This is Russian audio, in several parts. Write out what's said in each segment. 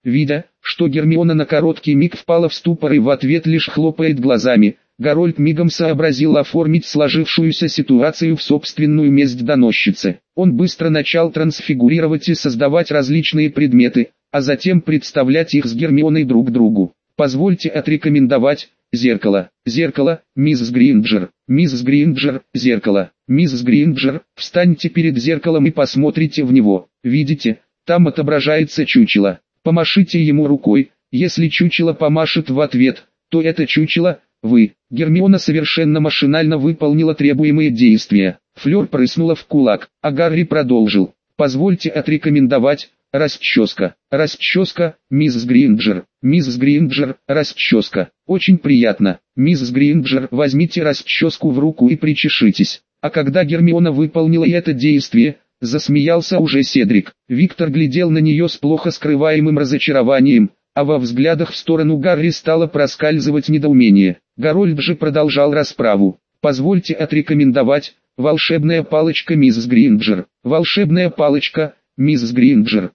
Видя, что Гермиона на короткий миг впала в ступор и в ответ лишь хлопает глазами, Гарольд мигом сообразил оформить сложившуюся ситуацию в собственную месть доносчицы. Он быстро начал трансфигурировать и создавать различные предметы, а затем представлять их с Гермионой друг другу. Позвольте отрекомендовать: зеркало, зеркало, миссис Гринджер, миссис Гринджер, зеркало, миссис Гринджер, встаньте перед зеркалом и посмотрите в него. Видите, там отображается чучело. Помашите ему рукой, если чучело помашет в ответ, то это чучело – вы. Гермиона совершенно машинально выполнила требуемые действия. Флёр прыснула в кулак, а Гарри продолжил. Позвольте отрекомендовать: расческа, расческа, миссис Гринджер, расческа. Очень приятно, миссис Гринджер, возьмите расческу в руку и причешитесь. А когда Гермиона выполнила это действие, засмеялся уже Седрик. Виктор глядел на нее с плохо скрываемым разочарованием, а во взглядах в сторону Гарри стало проскальзывать недоумение. Гарольд же продолжал расправу. Позвольте отрекомендовать: волшебная палочка миссис Гринджер, волшебная палочка, миссис Гринджер,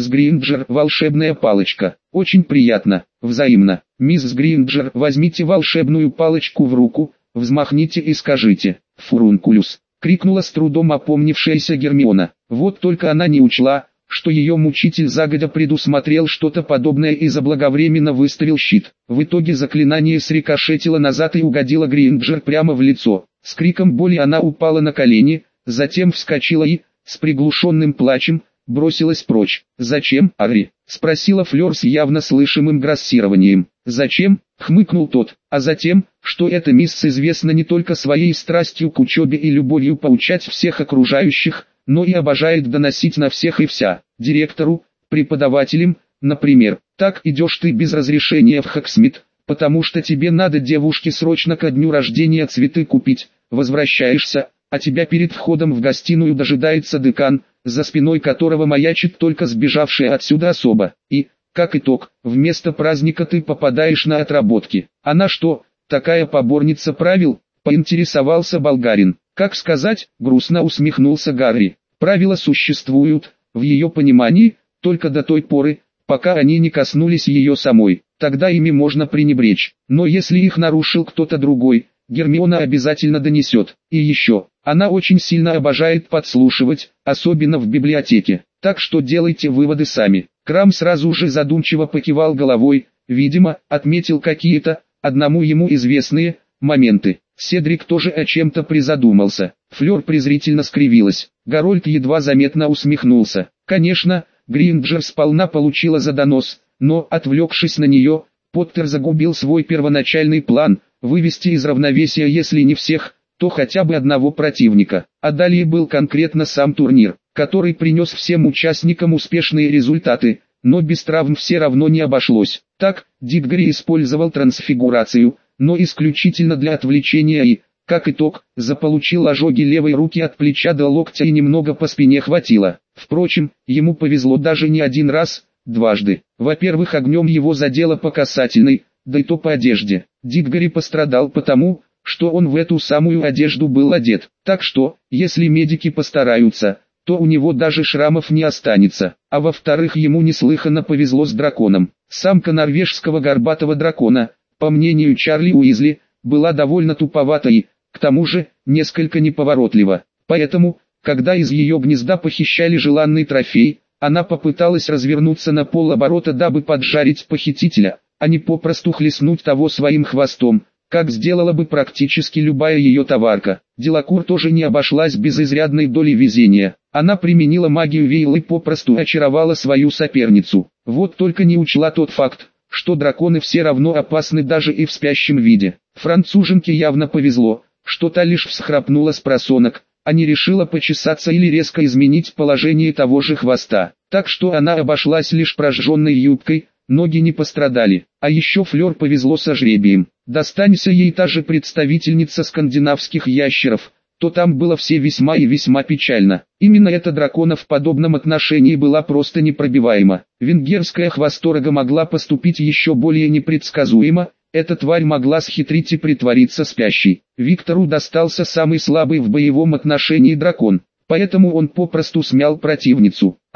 волшебная палочка. Очень приятно, взаимно. Миссис Гринджер, возьмите волшебную палочку в руку, взмахните и скажите: «Фурункулюс», — крикнула с трудом опомнившаяся Гермиона. Вот только она не учла, что ее мучитель загодя предусмотрел что-то подобное и заблаговременно выставил щит. В итоге заклинание срикошетило назад и угодило Гринджер прямо в лицо. С криком боли она упала на колени, затем вскочила и, с приглушенным плачем, бросилась прочь. «Зачем, Арри?» — спросила Флёр с явно слышимым грассированием. «Зачем?» — хмыкнул тот. «А затем, что эта мисс известна не только своей страстью к учебе и любовью поучать всех окружающих, но и обожает доносить на всех и вся. Директору, преподавателям, например. Так идешь ты без разрешения в Хоксмит, потому что тебе надо девушке срочно ко дню рождения цветы купить, возвращаешься, а тебя перед входом в гостиную дожидается декан, за спиной которого маячит только сбежавшая отсюда особа. И, как итог, вместо праздника ты попадаешь на отработки. Она что, такая поборница правил?» — поинтересовался болгарин. «Как сказать?» — грустно усмехнулся Гарри. «Правила существуют, в ее понимании, только до той поры, пока они не коснулись ее самой. Тогда ими можно пренебречь. Но если их нарушил кто-то другой, Гермиона обязательно донесет. И еще, она очень сильно обожает подслушивать, особенно в библиотеке. Так что делайте выводы сами». Крам сразу же задумчиво покивал головой, видимо, отметил какие-то, одному ему известные, моменты. Седрик тоже о чем-то призадумался. Флёр презрительно скривилась. Гарольд едва заметно усмехнулся. Конечно, Гринджер сполна получила за донос, но, отвлекшись на нее, Поттер загубил свой первоначальный план – вывести из равновесия если не всех, то хотя бы одного противника. А далее был конкретно сам турнир, который принес всем участникам успешные результаты, но без травм все равно не обошлось. Так, Дитгори использовал трансфигурацию, но исключительно для отвлечения и, как итог, заполучил ожоги левой руки от плеча до локтя и немного по спине хватило. Впрочем, ему повезло даже не один раз, дважды. Во-первых, огнем его задело по касательной, да и то по одежде. Дитгори пострадал потому, что он в эту самую одежду был одет. Так что, если медики постараются, то у него даже шрамов не останется. А во-вторых, ему неслыханно повезло с драконом. Самка норвежского горбатого дракона, по мнению Чарли Уизли, была довольно туповата и, к тому же, несколько неповоротлива. Поэтому, когда из ее гнезда похищали желанный трофей, она попыталась развернуться на полоборота, дабы поджарить похитителя, а не попросту хлестнуть того своим хвостом, как сделала бы практически любая ее товарка. Делакур тоже не обошлась без изрядной доли везения. Она применила магию Вейл и попросту очаровала свою соперницу. Вот только не учла тот факт, что драконы все равно опасны даже и в спящем виде. Француженке явно повезло, что та лишь всхрапнула с просонок, а не решила почесаться или резко изменить положение того же хвоста. Так что она обошлась лишь прожженной юбкой, ноги не пострадали. А еще Флёр повезло со жребием. Достанься ей та же представительница скандинавских ящеров, то там было все весьма и весьма печально. Именно эта дракона в подобном отношении была просто непробиваема. Венгерская хвосторога могла поступить еще более непредсказуемо, эта тварь могла схитрить и притвориться спящей. Виктору достался самый слабый в боевом отношении дракон, поэтому он попросту смял противницу. А то,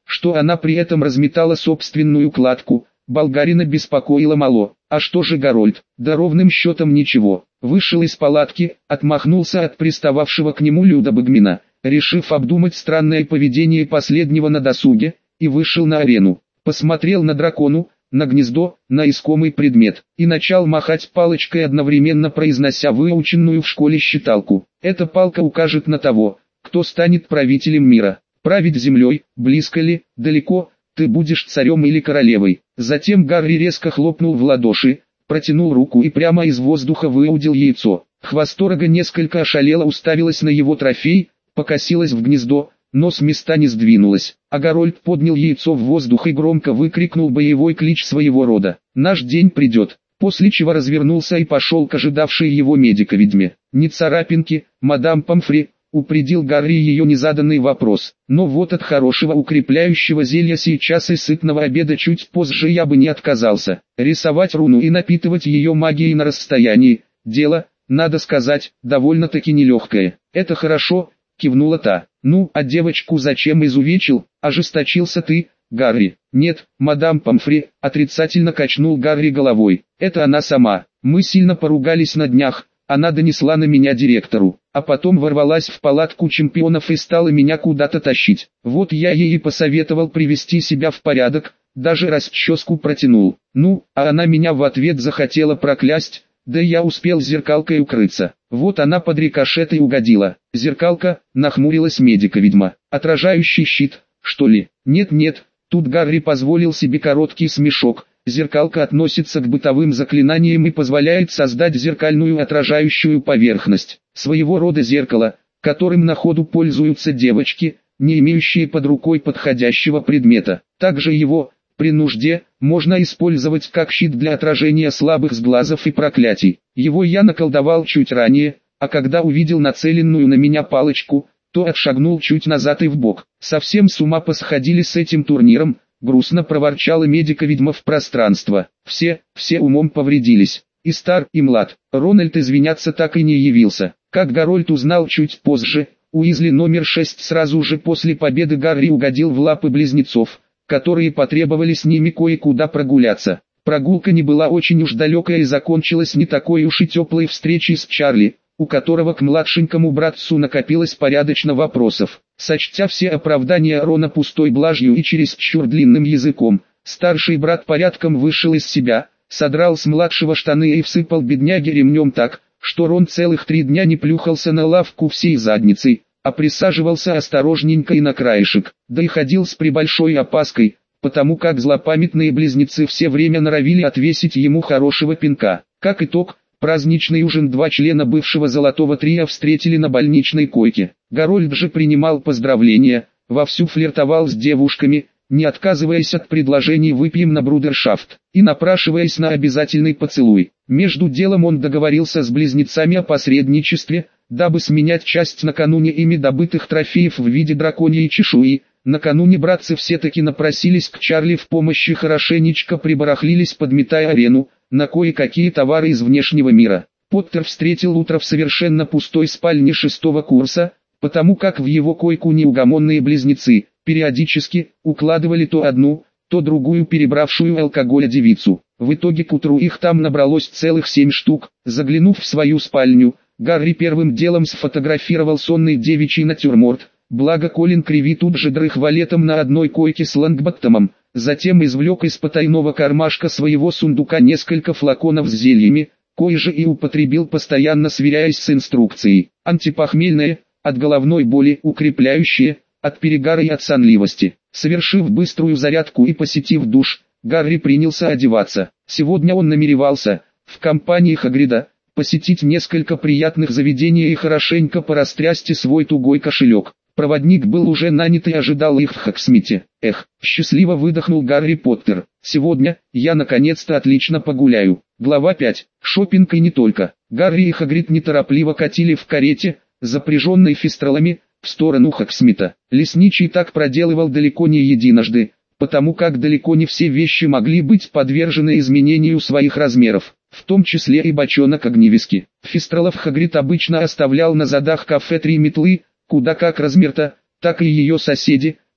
что она при этом разметала собственную кладку, болгарина беспокоило мало. А что же Гарольд? Да ровным счетом ничего. Вышел из палатки, отмахнулся от пристававшего к нему Люда Багмина, решив обдумать странное поведение последнего на досуге, и вышел на арену. Посмотрел на дракону, на гнездо, на искомый предмет, и начал махать палочкой, одновременно произнося выученную в школе считалку. Эта палка укажет на того, кто станет правителем мира. Править землей, близко ли, далеко, ты будешь царем или королевой. Затем Гарри резко хлопнул в ладоши, протянул руку и прямо из воздуха выудил яйцо. Хвосторога несколько ошалела, уставилась на его трофей, покосилась в гнездо, но с места не сдвинулась. А Гарольд поднял яйцо в воздух и громко выкрикнул боевой клич своего рода. «Наш день придет», после чего развернулся и пошел к ожидавшей его медико-ведьме. «Не царапинки, мадам Помфри», упредил Гарри ее незаданный вопрос. «Но вот от хорошего укрепляющего зелья сейчас и сытного обеда чуть позже я бы не отказался. Рисовать руну и напитывать ее магией на расстоянии – дело, надо сказать, довольно-таки нелегкое». «Это хорошо», – кивнула та. «Ну, а девочку зачем изувечил? Ожесточился ты, Гарри?» «Нет, мадам Помфри», – отрицательно качнул Гарри головой. «Это она сама. Мы сильно поругались на днях. Она донесла на меня директору, а потом ворвалась в палатку чемпионов и стала меня куда-то тащить. Вот я ей и посоветовал привести себя в порядок, даже расческу протянул. Ну, а она меня в ответ захотела проклясть, да я успел зеркалкой укрыться. Вот она под рикошет и угодила». «Зеркалка», нахмурилась медика-ведьма. «Отражающий щит, что ли?» «Нет-нет», тут Гарри позволил себе короткий смешок. «Зеркалка относится к бытовым заклинаниям и позволяет создать зеркальную отражающую поверхность. Своего рода зеркало, которым на ходу пользуются девочки, не имеющие под рукой подходящего предмета. Также его, при нужде, можно использовать как щит для отражения слабых сглазов и проклятий. Его я наколдовал чуть ранее, а когда увидел нацеленную на меня палочку, то отшагнул чуть назад и вбок. Совсем с ума посходили с этим турниром», грустно проворчала медика-ведьма в пространство. Все умом повредились. И стар, и млад. Рональд извиняться так и не явился. Как Гарольд узнал чуть позже, Уизли номер 6 сразу же после победы Гарри угодил в лапы близнецов, которые потребовали с ними кое-куда прогуляться. Прогулка не была очень уж далекая и закончилась не такой уж и теплой встречей с Чарли, у которого к младшенькому братцу накопилось порядочно вопросов. Сочтя все оправдания Рона пустой блажью и чересчур длинным языком, старший брат порядком вышел из себя, содрал с младшего штаны и всыпал бедняге ремнем так, что Рон целых 3 дня не плюхался на лавку всей задницей, а присаживался осторожненько и на краешек, да и ходил с прибольшой опаской, потому как злопамятные близнецы все время норовили отвесить ему хорошего пинка. Как итог, праздничный ужин 2 члена бывшего золотого трия встретили на больничной койке. Гарольд же принимал поздравления, вовсю флиртовал с девушками, не отказываясь от предложений «выпьем на брудершафт» и напрашиваясь на обязательный поцелуй. Между делом он договорился с близнецами о посредничестве, дабы сменять часть накануне ими добытых трофеев в виде драконьей чешуи. Накануне братцы все-таки напросились к Чарли в помощь и хорошенечко прибарахлились, подметая арену, на кое-какие товары из внешнего мира. Поттер встретил утро в совершенно пустой спальне 6-го курса, потому как в его койку неугомонные близнецы периодически укладывали то одну, то другую перебравшую алкоголя девицу. В итоге к утру их там набралось целых 7 штук. Заглянув в свою спальню, Гарри первым делом сфотографировал сонный девичий натюрморт, благо Колин Криви тут же дрых валетом на одной койке с Лонгботтомом. Затем извлек из потайного кармашка своего сундука несколько флаконов с зельями, кое же и употребил, постоянно сверяясь с инструкцией. Антипохмельное, от головной боли, укрепляющее, от перегара и от сонливости. Совершив быструю зарядку и посетив душ, Гарри принялся одеваться. Сегодня он намеревался, в компании Хагрида, посетить несколько приятных заведений и хорошенько порастрясти свой тугой кошелек. Проводник был уже нанят и ожидал их в Хогсмите. Эх, счастливо выдохнул Гарри Поттер. Сегодня, я наконец-то отлично погуляю. Глава 5. Шопинг и не только. Гарри и Хагрид неторопливо катили в карете, запряженной фистралами, в сторону Хогсмита. Лесничий так проделывал далеко не единожды, потому как далеко не все вещи могли быть подвержены изменению своих размеров, в том числе и бочонок огневиски. Фистралов Хагрид обычно оставлял на задах кафе 3 метлы, куда как Размерта, так и ее соседи,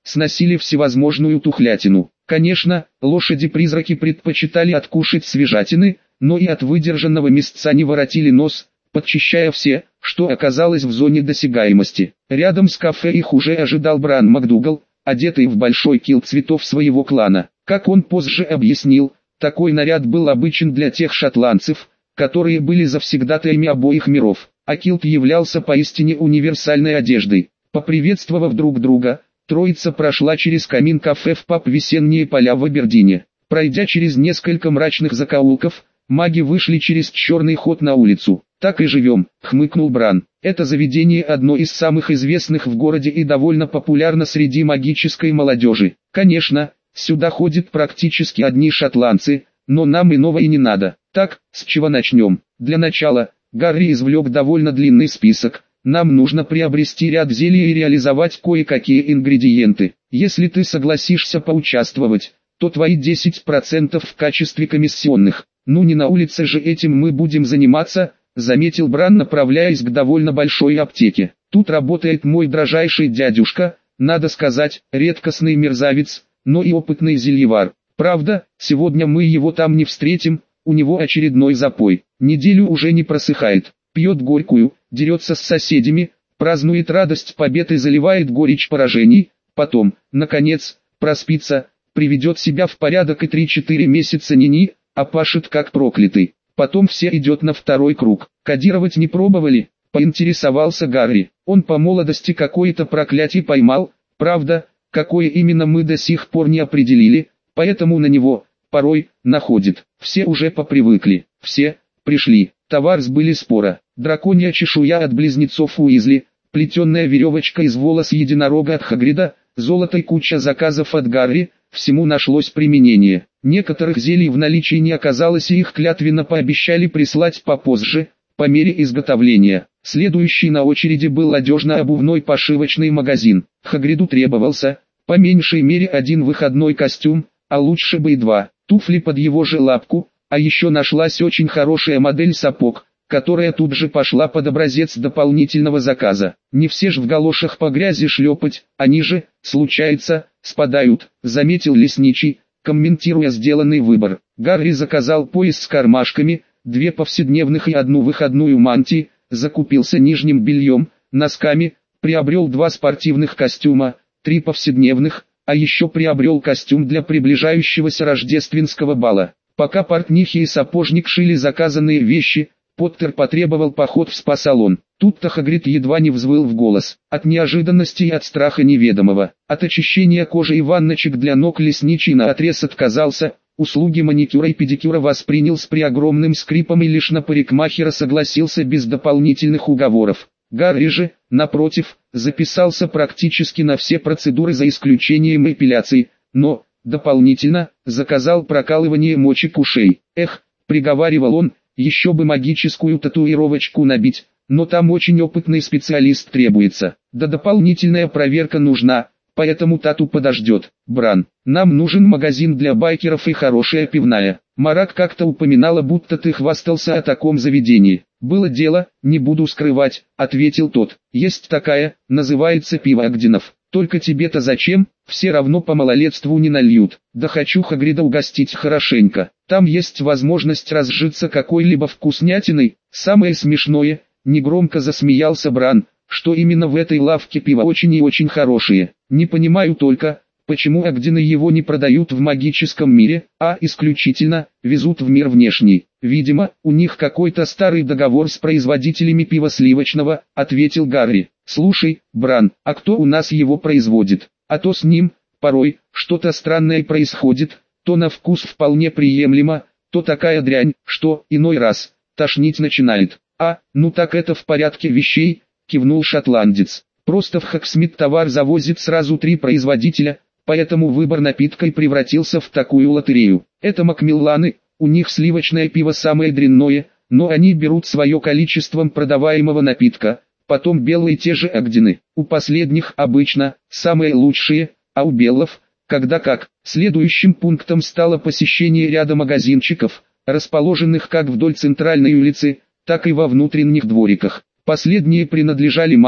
сносили всевозможную тухлятину. Конечно, лошади-призраки предпочитали откушать свежатины, но и от выдержанного мясца не воротили нос, подчищая все, что оказалось в зоне досягаемости. Рядом с кафе их уже ожидал Бран МакДугал, одетый в большой килт цветов своего клана. Как он позже объяснил, такой наряд был обычен для тех шотландцев, которые были завсегдатаями обоих миров, а килт являлся поистине универсальной одеждой. Поприветствовав друг друга, троица прошла через камин кафе в паб «Весенние поля» в Абердине. Пройдя через несколько мрачных закоулков, маги вышли через черный ход на улицу. «Так и живем», — хмыкнул Бран. «Это заведение одно из самых известных в городе и довольно популярно среди магической молодежи. Конечно, сюда ходят практически одни шотландцы, но нам иного и не надо. Так, с чего начнем?» Для начала, Гарри извлек довольно длинный список. «Нам нужно приобрести ряд зелий и реализовать кое-какие ингредиенты. Если ты согласишься поучаствовать, то твои 10% в качестве комиссионных. Ну не на улице же этим мы будем заниматься», — заметил Бран, направляясь к довольно большой аптеке. «Тут работает мой дрожайший дядюшка, надо сказать, редкостный мерзавец, но и опытный зельевар. Правда, сегодня мы его там не встретим, у него очередной запой. Неделю уже не просыхает, пьет горькую, дерется с соседями, празднует радость побед и заливает горечь поражений, потом, наконец, проспится, приведет себя в порядок и 3-4 месяца ни-ни, а пашет как проклятый. Потом все идет на второй круг. Кодировать не пробовали?» — поинтересовался Гарри. «Он по молодости какое-то проклятие поймал, правда, какое именно мы до сих пор не определили, поэтому на него, порой, находит. Все уже попривыкли, все, пришли. Товар сбыли спора. Драконья чешуя от близнецов Уизли, плетеная веревочка из волос единорога от Хагрида, золото и куча заказов от Гарри, всему нашлось применение. Некоторых зелий в наличии не оказалось и их клятвенно пообещали прислать попозже, по мере изготовления. Следующий на очереди был одежно-обувной пошивочный магазин. Хагриду требовался, по меньшей мере, один выходной костюм, а лучше бы и два, туфли под его же лапку, а еще нашлась очень хорошая модель сапог, которая тут же пошла под образец дополнительного заказа. Не все ж в галошах по грязи шлепать, они же, случается, спадают, заметил лесничий, комментируя сделанный выбор. Гарри заказал пояс с кармашками, 2 повседневных и 1 выходную мантии, закупился нижним бельем, носками, приобрел 2 спортивных костюма, 3 повседневных, а еще приобрел костюм для приближающегося рождественского бала. Пока портнихи и сапожник шили заказанные вещи, Поттер потребовал поход в спа-салон. Тут-то Хагрид едва не взвыл в голос. От неожиданности и от страха неведомого. От очищения кожи и ванночек для ног лесничий наотрез отказался, услуги маникюра и педикюра воспринял с преогромным скрипом и лишь на парикмахера согласился без дополнительных уговоров. Гарри же, напротив, записался практически на все процедуры за исключением эпиляции, но, дополнительно, заказал прокалывание мочек ушей. «Эх», — приговаривал он, — «еще бы магическую татуировочку набить, но там очень опытный специалист требуется, да дополнительная проверка нужна, поэтому тату подождет. Бран, нам нужен магазин для байкеров и хорошая пивная. Марак как-то упоминала, будто ты хвастался о таком заведении». «Было дело, не буду скрывать», — ответил тот. «Есть такая, называется пиво Агдинов. Только тебе-то зачем, все равно по малолетству не нальют. Да хочу Хагрида угостить хорошенько. Там есть возможность разжиться какой-либо вкуснятиной». Самое смешное, негромко засмеялся Бран, что именно в этой лавке пиво очень и очень хорошее. «Не понимаю только, почему Агдины его не продают в магическом мире, а исключительно везут в мир внешний. Видимо, у них какой-то старый договор с производителями пива сливочного», — ответил Гарри. «Слушай, Бран, а кто у нас его производит? А то с ним, порой, что-то странное происходит, то на вкус вполне приемлемо, то такая дрянь, что, иной раз, тошнить начинает». «А, ну так это в порядке вещей», — кивнул шотландец. «Просто в Хоксмит товар завозит сразу 3 производителя, поэтому выбор напитка и превратился в такую лотерею. Это Макмилланы, у них сливочное пиво самое дрянное, но они берут свое количеством продаваемого напитка, потом белые те же Агдины. У последних обычно самые лучшие, а у белов, когда как». Следующим пунктом стало посещение ряда магазинчиков, расположенных как вдоль центральной улицы, так и во внутренних двориках. Последние принадлежали магам,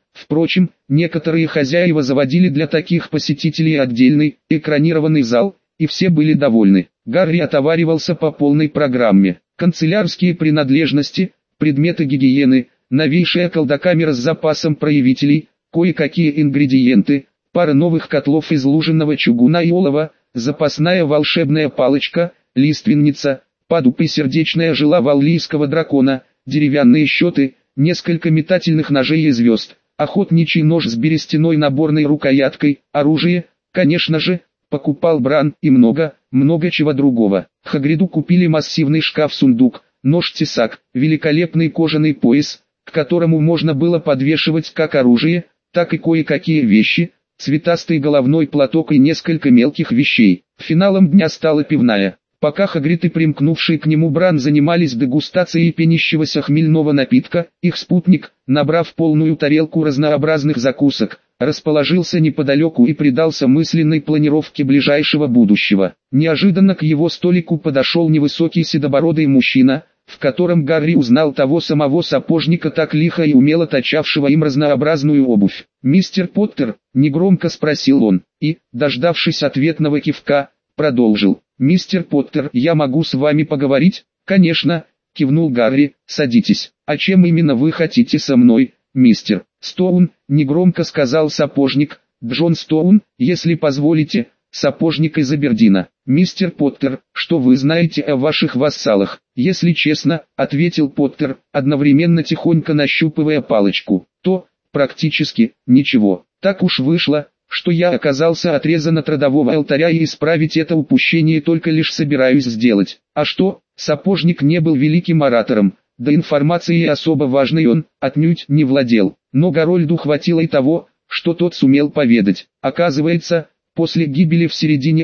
Впрочем, некоторые хозяева заводили для таких посетителей отдельный, экранированный зал, и все были довольны. Гарри отоваривался по полной программе. Канцелярские принадлежности, предметы гигиены, новейшая колдокамера с запасом проявителей, кое-какие ингредиенты, пара новых котлов из луженого чугуна и олова, запасная волшебная палочка, лиственница, падуб и сердечная жила валлийского дракона, деревянные счеты, несколько метательных ножей и звезд, охотничий нож с берестяной наборной рукояткой, оружие, конечно же, покупал Бран и много чего другого. Хагриду купили массивный шкаф-сундук, нож-тесак, великолепный кожаный пояс, к которому можно было подвешивать как оружие, так и кое-какие вещи, цветастый головной платок и несколько мелких вещей. Финалом дня стала пивная. Пока Хагрид и примкнувший к нему Бран занимались дегустацией пенящегося хмельного напитка, их спутник, набрав полную тарелку разнообразных закусок, расположился неподалеку и предался мысленной планировке ближайшего будущего. Неожиданно к его столику подошел невысокий седобородый мужчина, в котором Гарри узнал того самого сапожника, так лихо и умело точавшего им разнообразную обувь. «Мистер Поттер?» — негромко спросил он, и, дождавшись ответного кивка, продолжил. «Мистер Поттер, я могу с вами поговорить?» «Конечно», — кивнул Гарри, — «садитесь». «А чем именно вы хотите со мной, мистер Стоун?» — негромко сказал сапожник. «Джон Стоун, если позволите, сапожник из Абердина». «Мистер Поттер, что вы знаете о ваших вассалах?» «Если честно», — ответил Поттер, одновременно тихонько нащупывая палочку, — «то, практически, ничего. Так уж вышло, что я оказался отрезан от родового алтаря, и исправить это упущение только лишь собираюсь сделать». «А что?» Сапожник не был великим оратором, да информацией особо важной он, отнюдь, не владел. Но Гарольду хватило и того, что тот сумел поведать. Оказывается, после гибели в середине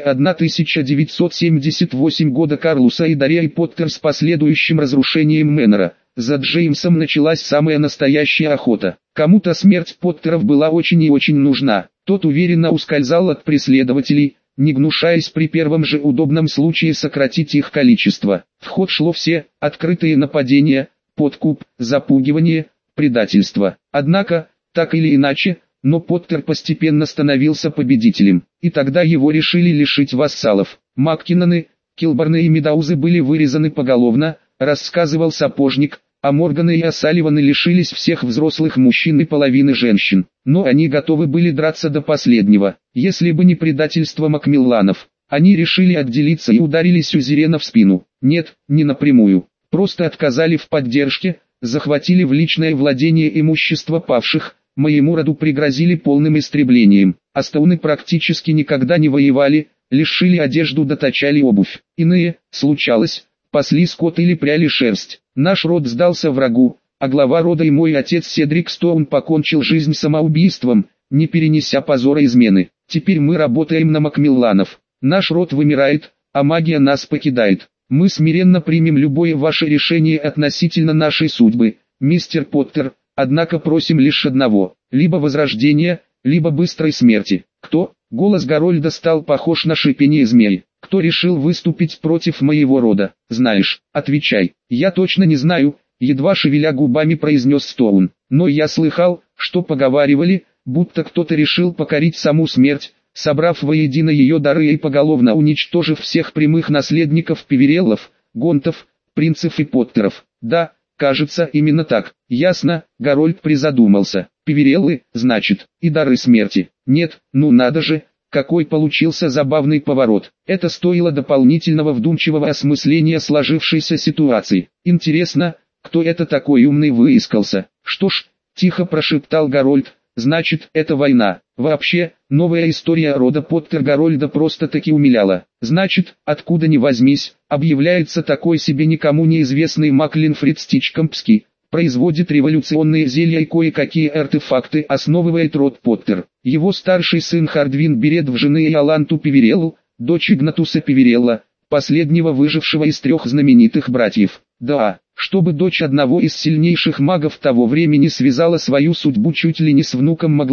1978 года Карлуса и Дарьи Поттер с последующим разрушением Мэннера, за Джеймсом началась самая настоящая охота. Кому-то смерть Поттеров была очень и очень нужна. Тот уверенно ускользал от преследователей, не гнушаясь при первом же удобном случае сократить их количество. В ход шло все: открытые нападения, подкуп, запугивание, предательство. Однако, так или иначе, но Поттер постепенно становился победителем, и тогда его решили лишить вассалов. Маккинноны, Килборны и Медаузы были вырезаны поголовно, рассказывал сапожник, а Морганы и О'Салливаны лишились всех взрослых мужчин и половины женщин. Но они готовы были драться до последнего. Если бы не предательство Макмилланов, они решили отделиться и ударили Сюзерена в спину. Нет, не напрямую. Просто отказали в поддержке, захватили в личное владение имущество павших, моему роду пригрозили полным истреблением. Астауны практически никогда не воевали, лишь шили одежду, доточали обувь. Иные, случалось, пасли скот или пряли шерсть. Наш род сдался врагу, а глава рода и мой отец Седрик Стоун покончил жизнь самоубийством, не перенеся позора измены. Теперь мы работаем на Макмилланов. Наш род вымирает, а магия нас покидает. Мы смиренно примем любое ваше решение относительно нашей судьбы, мистер Поттер, однако просим лишь одного: либо возрождения, либо быстрой смерти. Кто? Голос Гарольда стал похож на шипение змеи. Кто решил выступить против моего рода? Знаешь, отвечай. Я точно не знаю, едва шевеля губами произнес Стоун. Но я слыхал, что поговаривали, будто кто-то решил покорить саму смерть, собрав воедино ее дары и поголовно уничтожив всех прямых наследников Певереллов, Гонтов, Принцев и Поттеров. Да, кажется, именно так. Ясно, Гарольд призадумался. Певереллы, значит, и дары смерти. Нет, ну надо же, какой получился забавный поворот. Это стоило дополнительного вдумчивого осмысления сложившейся ситуации. Интересно, кто это такой умный выискался? Что ж, тихо прошептал Гарольд, значит, это война. Вообще, новая история рода Поттер Гарольда просто-таки умиляла. Значит, откуда ни возьмись, объявляется такой себе никому неизвестный маг Линфрид Стичкомпский, производит революционные зелья и кое-какие артефакты, основывает род Поттер. Его старший сын Хардвин берет в жены Иоланту Певереллу, дочь Игнатуса Певерелла, последнего выжившего из 3 знаменитых братьев. Да, чтобы дочь одного из сильнейших магов того времени связала свою судьбу чуть ли не с внуком Маглаи,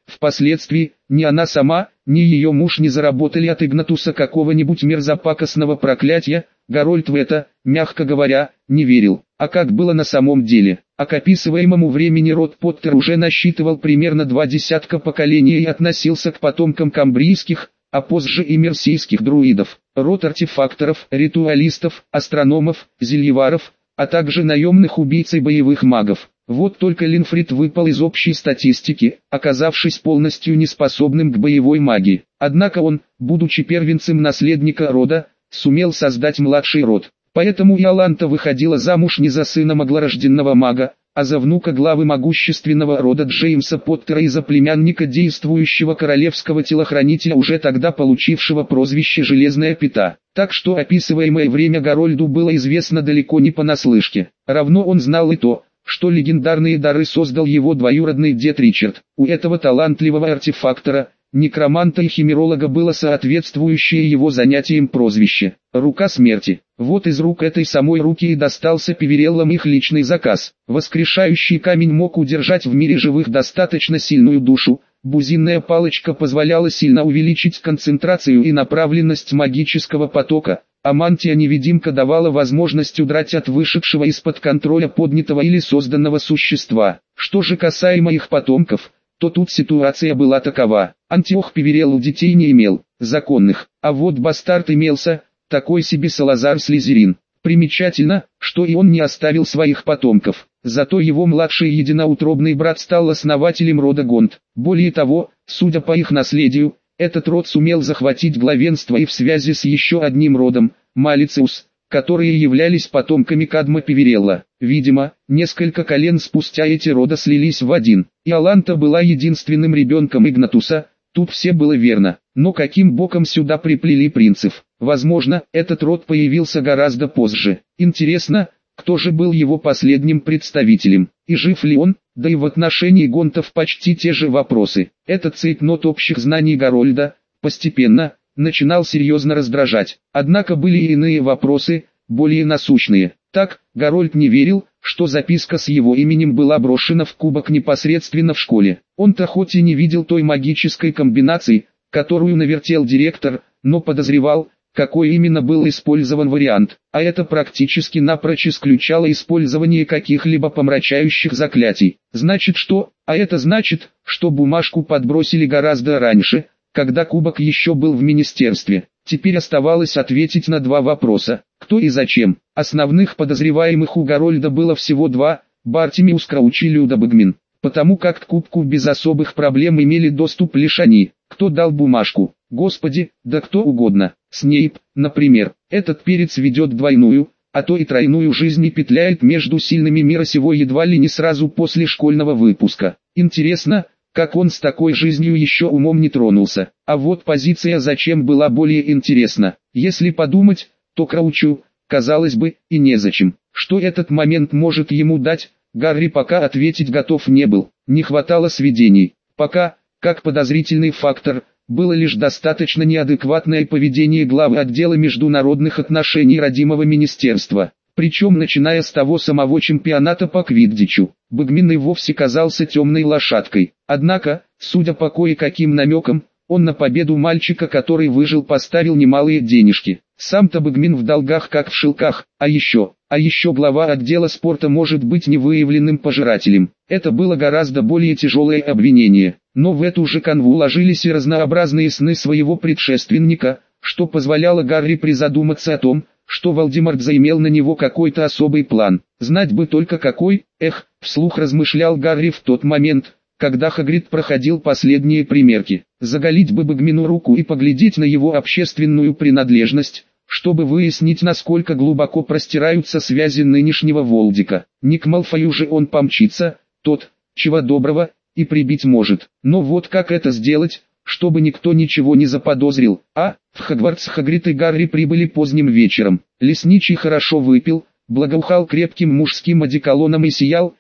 Впоследствии, ни она сама, ни ее муж не заработали от Игнатуса какого-нибудь мерзопакостного проклятия. Гарольд в это, мягко говоря, не верил. А как было на самом деле? А к описываемому времени род Поттер уже насчитывал примерно 20 поколений и относился к потомкам камбрийских, а позже и мерсийских друидов. Род артефакторов, ритуалистов, астрономов, зельеваров, а также наемных убийц и боевых магов. Вот только Линфрид выпал из общей статистики, оказавшись полностью неспособным к боевой магии. Однако он, будучи первенцем наследника рода, сумел создать младший род. Поэтому Иоланта выходила замуж не за сына маглорожденного мага, а за внука главы могущественного рода Джеймса Поттера и за племянника действующего королевского телохранителя, уже тогда получившего прозвище «Железная пята». Так что описываемое время Гарольду было известно далеко не понаслышке. Равно он знал и то, что легендарные дары создал его двоюродный дед Ричард. У этого талантливого артефактора, некроманта и химеролога было соответствующее его занятиям прозвище «Рука смерти». Вот из рук этой самой руки и достался Пивереллам их личный заказ. Воскрешающий камень мог удержать в мире живых достаточно сильную душу, бузинная палочка позволяла сильно увеличить концентрацию и направленность магического потока, а мантия-невидимка давала возможность удрать от вышедшего из-под контроля поднятого или созданного существа. Что же касаемо их потомков, то тут ситуация была такова. Антиох Пиверелл детей не имел, законных, а вот бастард имелся, такой себе Салазар Слизерин. Примечательно, что и он не оставил своих потомков, зато его младший единоутробный брат стал основателем рода Гонт. Более того, судя по их наследию, этот род сумел захватить главенство и в связи с еще одним родом, Малициус, которые являлись потомками Кадма Пиверелла. Видимо, несколько колен спустя эти рода слились в один. Иоланта была единственным ребенком Игнатуса, тут все было верно. Но каким боком сюда приплели принцев? Возможно, этот род появился гораздо позже. Интересно, кто же был его последним представителем, и жив ли он? Да и в отношении гонтов почти те же вопросы. Этот цейтнот общих знаний Гарольда, постепенно, начинал серьезно раздражать. Однако были и иные вопросы, более насущные. Так, Гарольд не верил, что записка с его именем была брошена в кубок непосредственно в школе. Он-то хоть и не видел той магической комбинации, которую навертел директор, но подозревал, какой именно был использован вариант, а это практически напрочь исключало использование каких-либо помрачающих заклятий. Значит что? А это значит, что бумажку подбросили гораздо раньше, когда кубок еще был в министерстве. Теперь оставалось ответить на два вопроса: кто и зачем. Основных подозреваемых у Гарольда было всего два: Бартимиус Крауч и Люда Багмин, потому как к кубку без особых проблем имели доступ лишь они. Кто дал бумажку? Господи, да кто угодно. Снейп, например. Этот перец ведет двойную, а то и тройную жизнь и петляет между сильными мира сего едва ли не сразу после школьного выпуска. Интересно, как он с такой жизнью еще умом не тронулся. А вот позиция «зачем» была более интересна. Если подумать, то Краучу, казалось бы, и незачем. Что этот момент может ему дать, Гарри пока ответить готов не был. Не хватало сведений. Пока, как подозрительный фактор, было лишь достаточно неадекватное поведение главы отдела международных отношений родимого министерства. Причем начиная с того самого чемпионата по квиддичу, Багмин и вовсе казался темной лошадкой. Однако, судя по кое-каким намекам, он на победу мальчика, который выжил, поставил немалые денежки. Сам-то Багмин в долгах как в шелках, а еще глава отдела спорта может быть невыявленным пожирателем. Это было гораздо более тяжелое обвинение. Но в эту же канву ложились и разнообразные сны своего предшественника, что позволяло Гарри призадуматься о том, что Волдеморт заимел на него какой-то особый план. Знать бы только какой, вслух размышлял Гарри в тот момент, когда Хагрид проходил последние примерки. Заголить бы Багмину руку и поглядеть на его общественную принадлежность, чтобы выяснить, насколько глубоко простираются связи нынешнего Волдика. Не к Малфою же он помчится, тот, чего доброго, и прибить может. Но вот как это сделать, чтобы никто ничего не заподозрил? В Хогвартс Хагрид и Гарри прибыли поздним вечером. Лесничий хорошо выпил, благоухал крепким мужским одеколоном и сиял.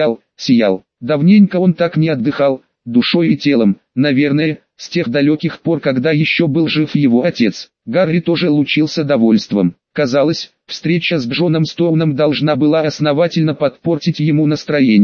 Давненько он так не отдыхал, душой и телом, наверное, с тех далеких пор, когда еще был жив его отец. Гарри тоже лучился довольством. Казалось, встреча с Джоном Стоуном должна была основательно подпортить ему настроение,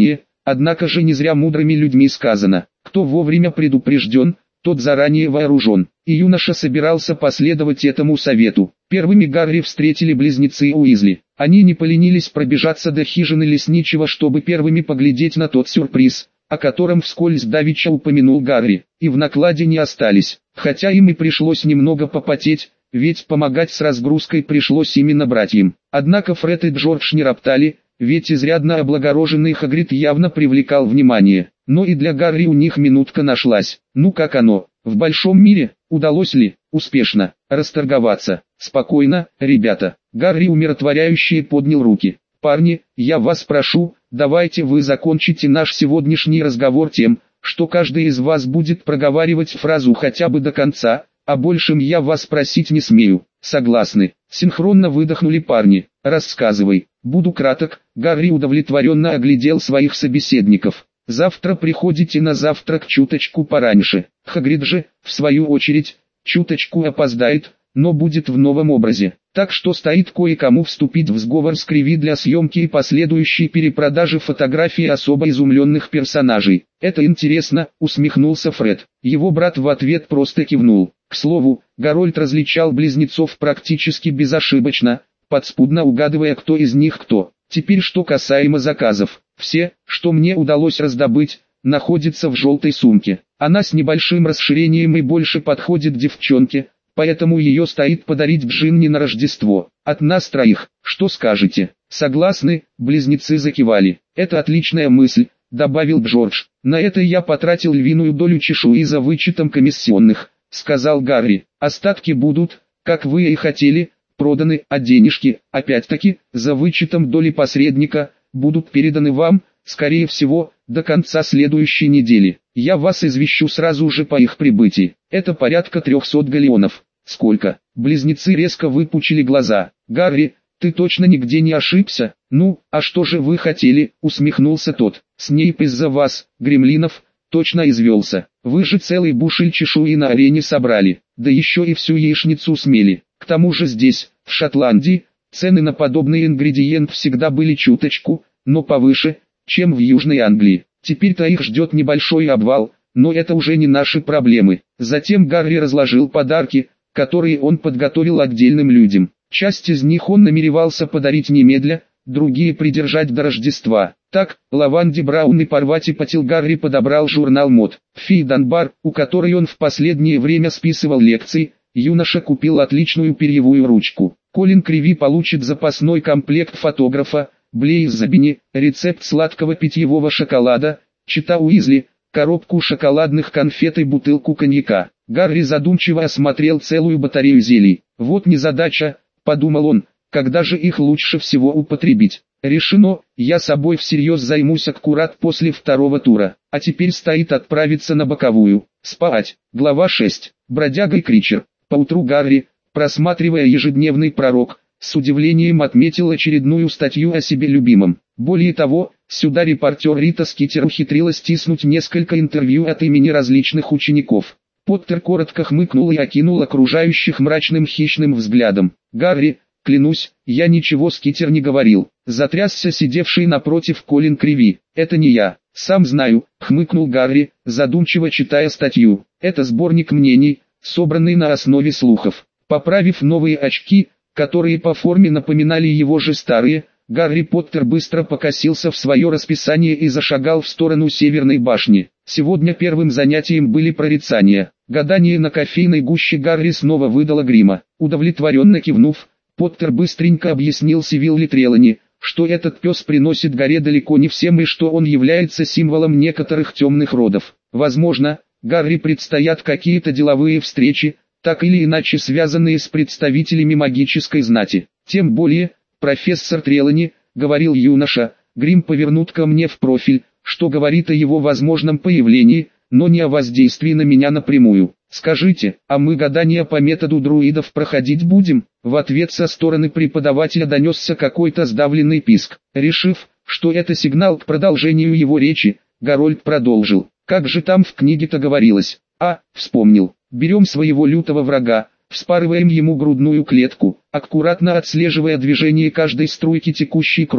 Однако же не зря мудрыми людьми сказано: кто вовремя предупрежден, тот заранее вооружен. И юноша собирался последовать этому совету. Первыми Гарри встретили близнецы Уизли. Они не поленились пробежаться до хижины лесничего, чтобы первыми поглядеть на тот сюрприз, о котором вскользь давеча упомянул Гарри, и в накладе не остались. Хотя им и пришлось немного попотеть, ведь помогать с разгрузкой пришлось именно братьям. Однако Фред и Джордж не роптали, ведь изрядно облагороженный Хагрид явно привлекал внимание. Но и для Гарри у них минутка нашлась. Ну как оно, в большом мире, удалось ли, успешно, расторговаться? Спокойно, ребята. Гарри умиротворяюще поднял руки. Парни, я вас прошу, давайте вы закончите наш сегодняшний разговор тем, что каждый из вас будет проговаривать фразу хотя бы до конца, о большем я вас просить не смею. Согласны? Синхронно выдохнули парни. Рассказывай. Буду краток. Гарри удовлетворенно оглядел своих собеседников. Завтра приходите на завтрак чуточку пораньше. Хагрид же, в свою очередь, чуточку опоздает, но будет в новом образе. Так что стоит кое-кому вступить в сговор с Криви для съемки и последующей перепродажи фотографий особо изумленных персонажей. Это интересно, усмехнулся Фред. Его брат в ответ просто кивнул. К слову, Гарольд различал близнецов практически безошибочно, подспудно угадывая, кто из них кто. Теперь что касаемо заказов. Все, что мне удалось раздобыть, находится в желтой сумке. Она с небольшим расширением и больше подходит девчонке, поэтому ее стоит подарить Джинни на Рождество. От нас троих, что скажете? Согласны? Близнецы закивали. Это отличная мысль, добавил Джордж. На это я потратил львиную долю чешуи за вычетом комиссионных, сказал Гарри. Остатки будут, как вы и хотели, проданы, а денежки, опять-таки, за вычетом доли посредника, будут переданы вам, скорее всего, до конца следующей недели. Я вас извещу сразу же по их прибытии. Это порядка 300 галеонов. Сколько? Близнецы резко выпучили глаза. Гарри, ты точно нигде не ошибся? Ну, а что же вы хотели? Усмехнулся тот. Снейп из-за вас, гремлинов, точно извелся. Вы же целый бушель чешуи на арене собрали, да еще и всю яичницу смели. К тому же здесь, в Шотландии, цены на подобный ингредиент всегда были чуточку, но повыше, чем в Южной Англии. Теперь-то их ждет небольшой обвал, но это уже не наши проблемы. Затем Гарри разложил подарки, которые он подготовил отдельным людям. Часть из них он намеревался подарить немедля, другие придержать до Рождества. Так, Лаванде Браун и Парвати Патил Гарри подобрал журнал мод. Фи Данбар, у которой он в последнее время списывал лекции, юноша купил отличную перьевую ручку. Колин Криви получит запасной комплект фотографа, Блейз Забини, рецепт сладкого питьевого шоколада, Чита Уизли, коробку шоколадных конфет и бутылку коньяка. Гарри задумчиво осмотрел целую батарею зелий. Вот незадача, подумал он, когда же их лучше всего употребить. Решено, я собой всерьез займусь аккурат после второго тура. А теперь стоит отправиться на боковую. Спать. Глава 6. Бродяга и Кричер. Поутру Гарри, просматривая ежедневный пророк, с удивлением отметил очередную статью о себе любимом. Более того, сюда репортер Рита Скитер ухитрилась тиснуть несколько интервью от имени различных учеников. Поттер коротко хмыкнул и окинул окружающих мрачным хищным взглядом. «Гарри, клянусь, я ничего Скитер не говорил», затрясся сидевший напротив Колин Криви. «Это не я, сам знаю», хмыкнул Гарри, задумчиво читая статью. «Это сборник мнений, собранный на основе слухов». Поправив новые очки, которые по форме напоминали его же старые, Гарри Поттер быстро покосился в свое расписание и зашагал в сторону Северной башни. Сегодня первым занятием были прорицания. Гадание на кофейной гуще Гарри снова выдало грима. Удовлетворенно кивнув, Поттер быстренько объяснил Сивилле Трелани, что этот пес приносит горе далеко не всем и что он является символом некоторых темных родов. Возможно, Гарри предстоят какие-то деловые встречи, так или иначе связанные с представителями магической знати. Тем более, профессор Трелани, говорил юноша, грим повернут ко мне в профиль, что говорит о его возможном появлении, но не о воздействии на меня напрямую. Скажите, а мы гадания по методу друидов проходить будем? В ответ со стороны преподавателя донесся какой-то сдавленный писк. Решив, что это сигнал к продолжению его речи, Гарольд продолжил. Как же там в книге-то говорилось? Вспомнил. Берем своего лютого врага, вспарываем ему грудную клетку, аккуратно отслеживая движение каждой струйки текущей крови,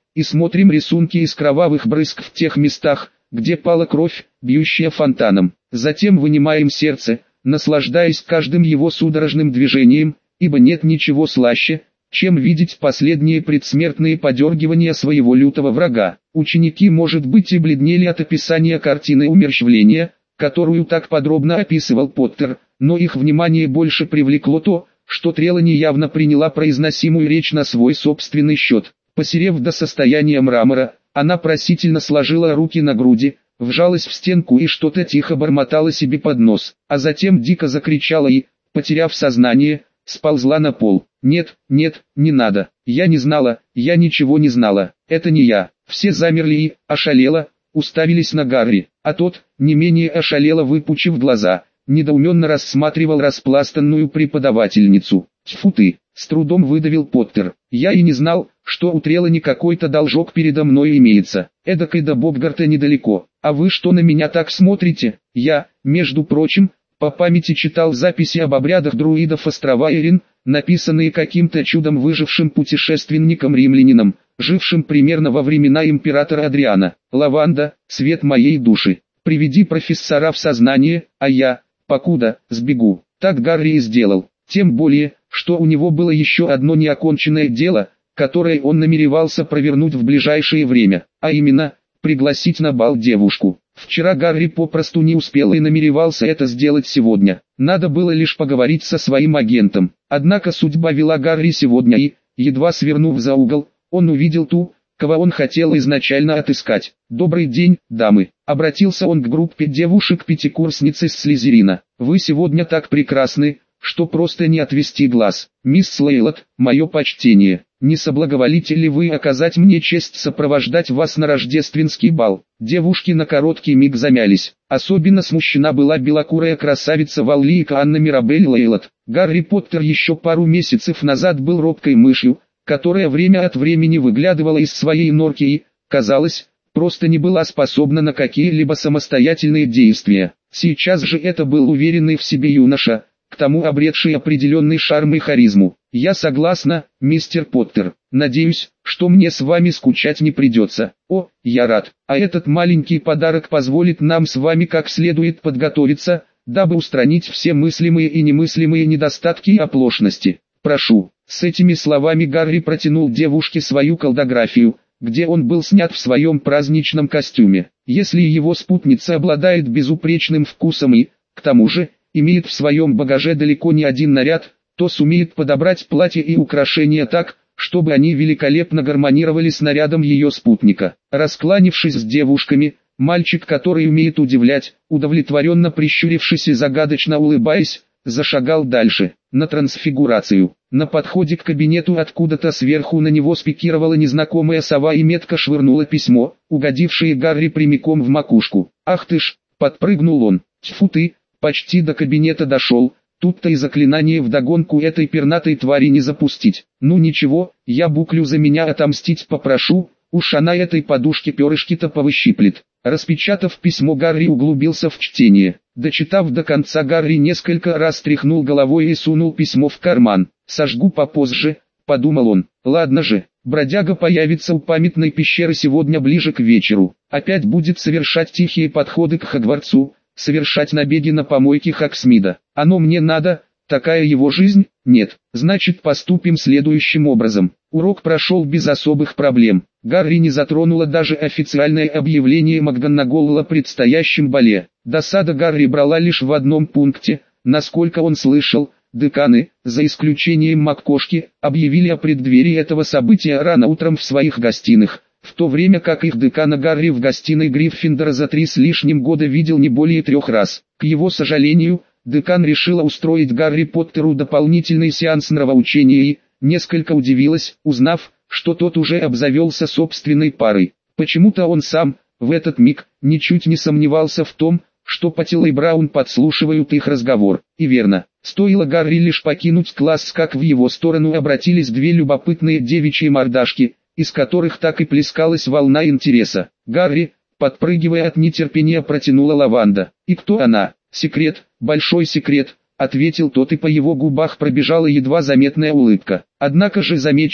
и смотрим рисунки из кровавых брызг в тех местах, где пала кровь, бьющая фонтаном. Затем вынимаем сердце, наслаждаясь каждым его судорожным движением, ибо нет ничего слаще, чем видеть последние предсмертные подергивания своего лютого врага. Ученики, может быть, и бледнели от описания картины умерщвления, которую так подробно описывал Поттер, но их внимание больше привлекло то, что Трелани явно приняла произносимую речь на свой собственный счет. Посерев до состояния мрамора, она просительно сложила руки на груди, вжалась в стенку и что-то тихо бормотала себе под нос, а затем дико закричала и, потеряв сознание, сползла на пол. «Нет, нет, не надо, я не знала, я ничего не знала, это не я». Все замерли и, ошалело, уставились на Гарри, а тот, не менее ошалело выпучив глаза, недоуменно рассматривал распластанную преподавательницу. «Тьфу ты!» — с трудом выдавил Поттер. «Я и не знал, что у Трелани какой-то должок передо мной имеется. Эдакой до Бобгарта недалеко. А вы что на меня так смотрите? Я, между прочим, по памяти читал записи об обрядах друидов острова Эрин, написанные каким-то чудом выжившим путешественником-римлянином, жившим примерно во времена императора Адриана. Лаванда, свет моей души, приведи профессора в сознание, а я, покуда, сбегу». Так Гарри и сделал. Тем более, что у него было еще одно неоконченное дело, которое он намеревался провернуть в ближайшее время, а именно, пригласить на бал девушку. Вчера Гарри попросту не успел и намеревался это сделать сегодня. Надо было лишь поговорить со своим агентом. Однако судьба вела Гарри сегодня и, едва свернув за угол, он увидел ту, кого он хотел изначально отыскать. «Добрый день, дамы», — обратился он к группе девушек-пятикурсниц из Слизерина. «Вы сегодня так прекрасны, что просто не отвести глаз. Мисс Слейлот, мое почтение. Не соблаговолите ли вы оказать мне честь сопровождать вас на рождественский бал?» Девушки на короткий миг замялись. Особенно смущена была белокурая красавица Валлийка Анна Мирабель Лейлот. Гарри Поттер еще пару месяцев назад был робкой мышью, которая время от времени выглядывала из своей норки и, казалось, просто не была способна на какие-либо самостоятельные действия. Сейчас же это был уверенный в себе юноша, к тому обретший определенный шарм и харизму. «Я согласна, мистер Поттер. Надеюсь, что мне с вами скучать не придется. О, я рад. А этот маленький подарок позволит нам с вами как следует подготовиться, дабы устранить все мыслимые и немыслимые недостатки и оплошности. Прошу». С этими словами Гарри протянул девушке свою колдографию, где он был снят в своем праздничном костюме. Если его спутница обладает безупречным вкусом и, к тому же, имеет в своем багаже далеко не один наряд, то сумеет подобрать платье и украшения так, чтобы они великолепно гармонировали с нарядом ее спутника. Раскланившись с девушками, мальчик, который умеет удивлять, удовлетворенно прищурившись и загадочно улыбаясь, зашагал дальше, на трансфигурацию. На подходе к кабинету откуда-то сверху на него спикировала незнакомая сова и метко швырнула письмо, угодившее Гарри прямиком в макушку. «Ах ты ж!» — подпрыгнул он. «Тьфу ты!» Почти до кабинета дошел, тут-то и заклинание вдогонку этой пернатой твари не запустить. Ну ничего, я буклю за меня отомстить попрошу, уж она этой подушке перышки-то повыщиплет. Распечатав письмо, Гарри углубился в чтение. Дочитав до конца, Гарри несколько раз тряхнул головой и сунул письмо в карман. «Сожгу попозже», — подумал он. «Ладно же, бродяга появится у памятной пещеры сегодня ближе к вечеру. Опять будет совершать тихие подходы к Хогвартсу, совершать набеги на помойке Хоксмида. Оно мне надо, такая его жизнь? Нет. Значит, поступим следующим образом». Урок прошел без особых проблем. Гарри не затронуло даже официальное объявление МакГонагall о предстоящем бале. Досада Гарри брала лишь в одном пункте. Насколько он слышал, деканы, за исключением МакКошки, объявили о преддверии этого события рано утром в своих гостиных, в то время как их декана Гарри в гостиной Гриффиндора за 3 с лишним года видел не более 3 раз. К его сожалению, декан решила устроить Гарри Поттеру дополнительный сеанс нравоучения и, несколько удивилась, узнав, что тот уже обзавелся собственной парой. Почему-то он сам, в этот миг, ничуть не сомневался в том, что Паттил и Браун подслушивают их разговор. И верно, стоило Гарри лишь покинуть класс, как в его сторону обратились 2 любопытные девичьи мордашки, из которых так и плескалась волна интереса. «Гарри», подпрыгивая от нетерпения, протянула Лаванда. «И кто она?» «Секрет, большой секрет», — ответил тот, и по его губах пробежала едва заметная улыбка. «Однако же замечу,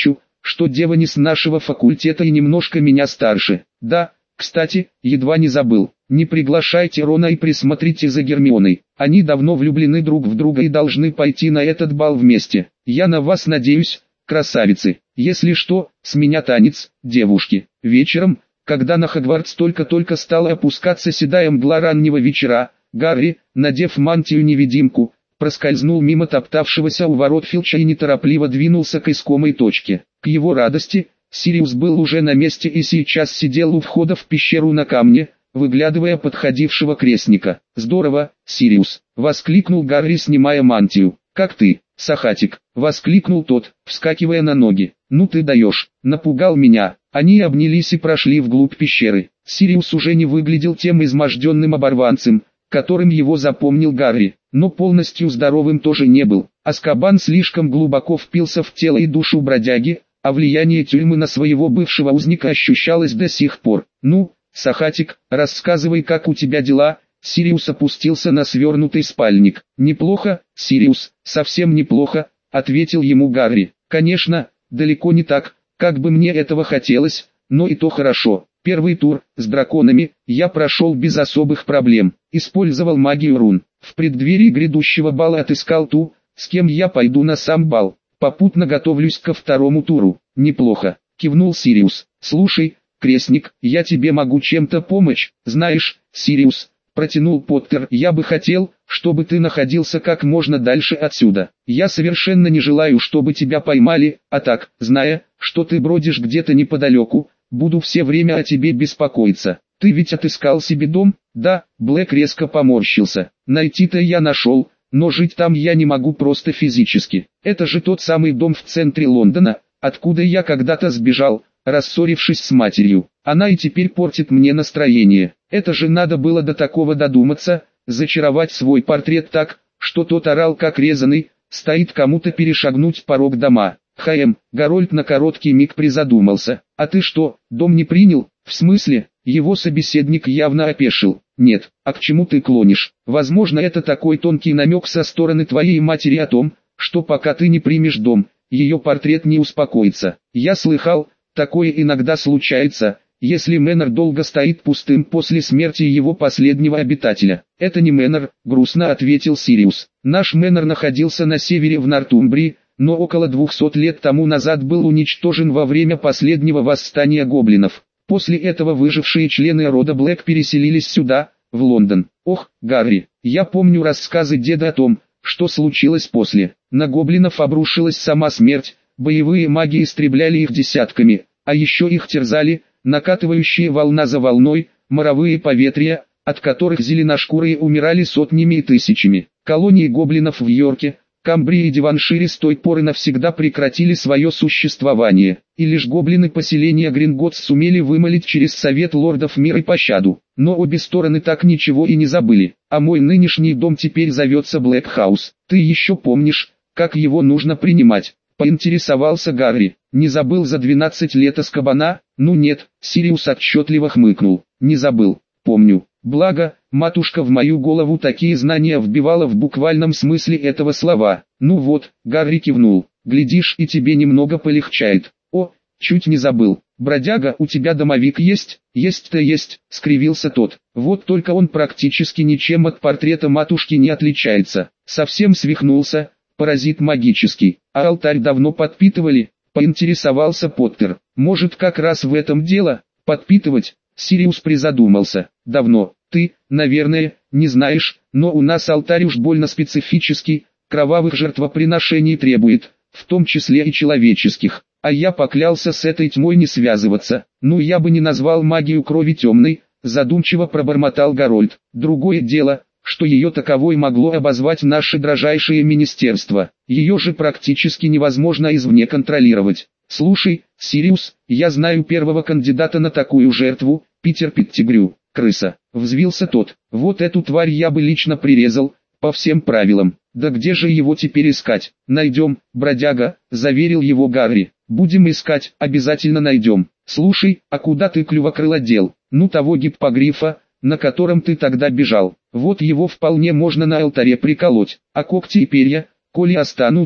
что дева не с нашего факультета и немножко меня старше. Да, кстати, едва не забыл. Не приглашайте Рона и присмотрите за Гермионой. Они давно влюблены друг в друга и должны пойти на этот бал вместе. Я на вас надеюсь, красавицы. Если что, с меня танец, девушки. Вечером, когда на Хогвартс только-только стала опускаться седая мгла раннего вечера, Гарри, надев мантию-невидимку, проскользнул мимо топтавшегося у ворот Филча и неторопливо двинулся к искомой точке. К его радости, Сириус был уже на месте и сейчас сидел у входа в пещеру на камне, выглядывая подходившего крестника. «Здорово, Сириус!» — воскликнул Гарри, снимая мантию. «Как ты, Сахатик?» — воскликнул тот, вскакивая на ноги. «Ну ты даешь, напугал меня». Они обнялись и прошли вглубь пещеры. Сириус уже не выглядел тем изможденным оборванцем, которым его запомнил Гарри, но полностью здоровым тоже не был. Азкабан слишком глубоко впился в тело и душу бродяги, а влияние тюрьмы на своего бывшего узника ощущалось до сих пор. «Ну, Сахатик, рассказывай, как у тебя дела?» Сириус опустился на свернутый спальник. «Неплохо, Сириус, совсем неплохо», — ответил ему Гарри. «Конечно, далеко не так, как бы мне этого хотелось, но и то хорошо. Первый тур, с драконами, я прошел без особых проблем. Использовал магию рун. В преддверии грядущего бала отыскал ту, с кем я пойду на сам бал. Попутно готовлюсь ко второму туру». «Неплохо», — кивнул Сириус. «Слушай, крестник, я тебе могу чем-то помочь?» «Знаешь, Сириус», — протянул Поттер, — «я бы хотел, чтобы ты находился как можно дальше отсюда. Я совершенно не желаю, чтобы тебя поймали, а так, зная, что ты бродишь где-то неподалеку, буду все время о тебе беспокоиться. Ты ведь отыскал себе дом?» «Да», — Блэк резко поморщился. «Найти-то я нашел, но жить там я не могу просто физически. Это же тот самый дом в центре Лондона, откуда я когда-то сбежал, рассорившись с матерью. Она и теперь портит мне настроение. Это же надо было до такого додуматься, зачаровать свой портрет так, что тот орал как резаный, стоит кому-то перешагнуть порог дома». Гарольд на короткий миг призадумался. «А ты что, дом не принял?» «В смысле?» Его собеседник явно опешил. «Нет, а к чему ты клонишь? Возможно, это такой тонкий намек со стороны твоей матери о том, что пока ты не примешь дом, ее портрет не успокоится. Я слыхал, такое иногда случается, если Мэннер долго стоит пустым после смерти его последнего обитателя». «Это не Мэннер», — грустно ответил Сириус. «Наш Мэннер находился на севере в Нортумбрии, но около 200 лет тому назад был уничтожен во время последнего восстания гоблинов. После этого выжившие члены рода Блэк переселились сюда, в Лондон. Ох, Гарри, я помню рассказы деда о том, что случилось после. На гоблинов обрушилась сама смерть, боевые маги истребляли их десятками, а еще их терзали, накатывающие волна за волной, моровые поветрия, от которых зеленошкурые умирали сотнями и тысячами. Колонии гоблинов в Йорке, Камбрии и Деваншире с той поры навсегда прекратили свое существование, и лишь гоблины поселения Гринготс сумели вымолить через Совет Лордов мир и пощаду. Но обе стороны так ничего и не забыли, а мой нынешний дом теперь зовется Блэк Хаус. Ты еще помнишь, как его нужно принимать?» — поинтересовался Гарри. «Не забыл за 12 лет Азкабана?» «Ну нет», — Сириус отчетливо хмыкнул. «Не забыл, помню. Благо, матушка в мою голову такие знания вбивала в буквальном смысле этого слова». «Ну вот», — Гарри кивнул, — «глядишь, и тебе немного полегчает». «О, чуть не забыл. Бродяга, у тебя домовик есть?» «Есть-то есть», — скривился тот. «Вот только он практически ничем от портрета матушки не отличается. Совсем свихнулся, паразит магический. А алтарь давно подпитывали?» — поинтересовался Поттер. «Может, как раз в этом дело? Подпитывать?» Сириус призадумался. «Давно. Ты, наверное, не знаешь, но у нас алтарь уж больно специфический, кровавых жертвоприношений требует, в том числе и человеческих. А я поклялся с этой тьмой не связываться. Ну я бы не назвал магию крови темной», задумчиво пробормотал Гарольд. «Другое дело, что ее таковой могло обозвать наше дрожайшее министерство. Ее же практически невозможно извне контролировать. Слушай, Сириус, я знаю первого кандидата на такую жертву, Питер Петтигрю». «Крыса», — взвился тот. «Вот эту тварь я бы лично прирезал, по всем правилам. Да где же его теперь искать?» «Найдем, бродяга», — заверил его Гарри. «Будем искать, обязательно найдем. Слушай, а куда ты Клювокрыла дел?» «Ну того гиппогрифа, на котором ты тогда бежал. Вот его вполне можно на алтаре приколоть, а когти и перья, коли останутся,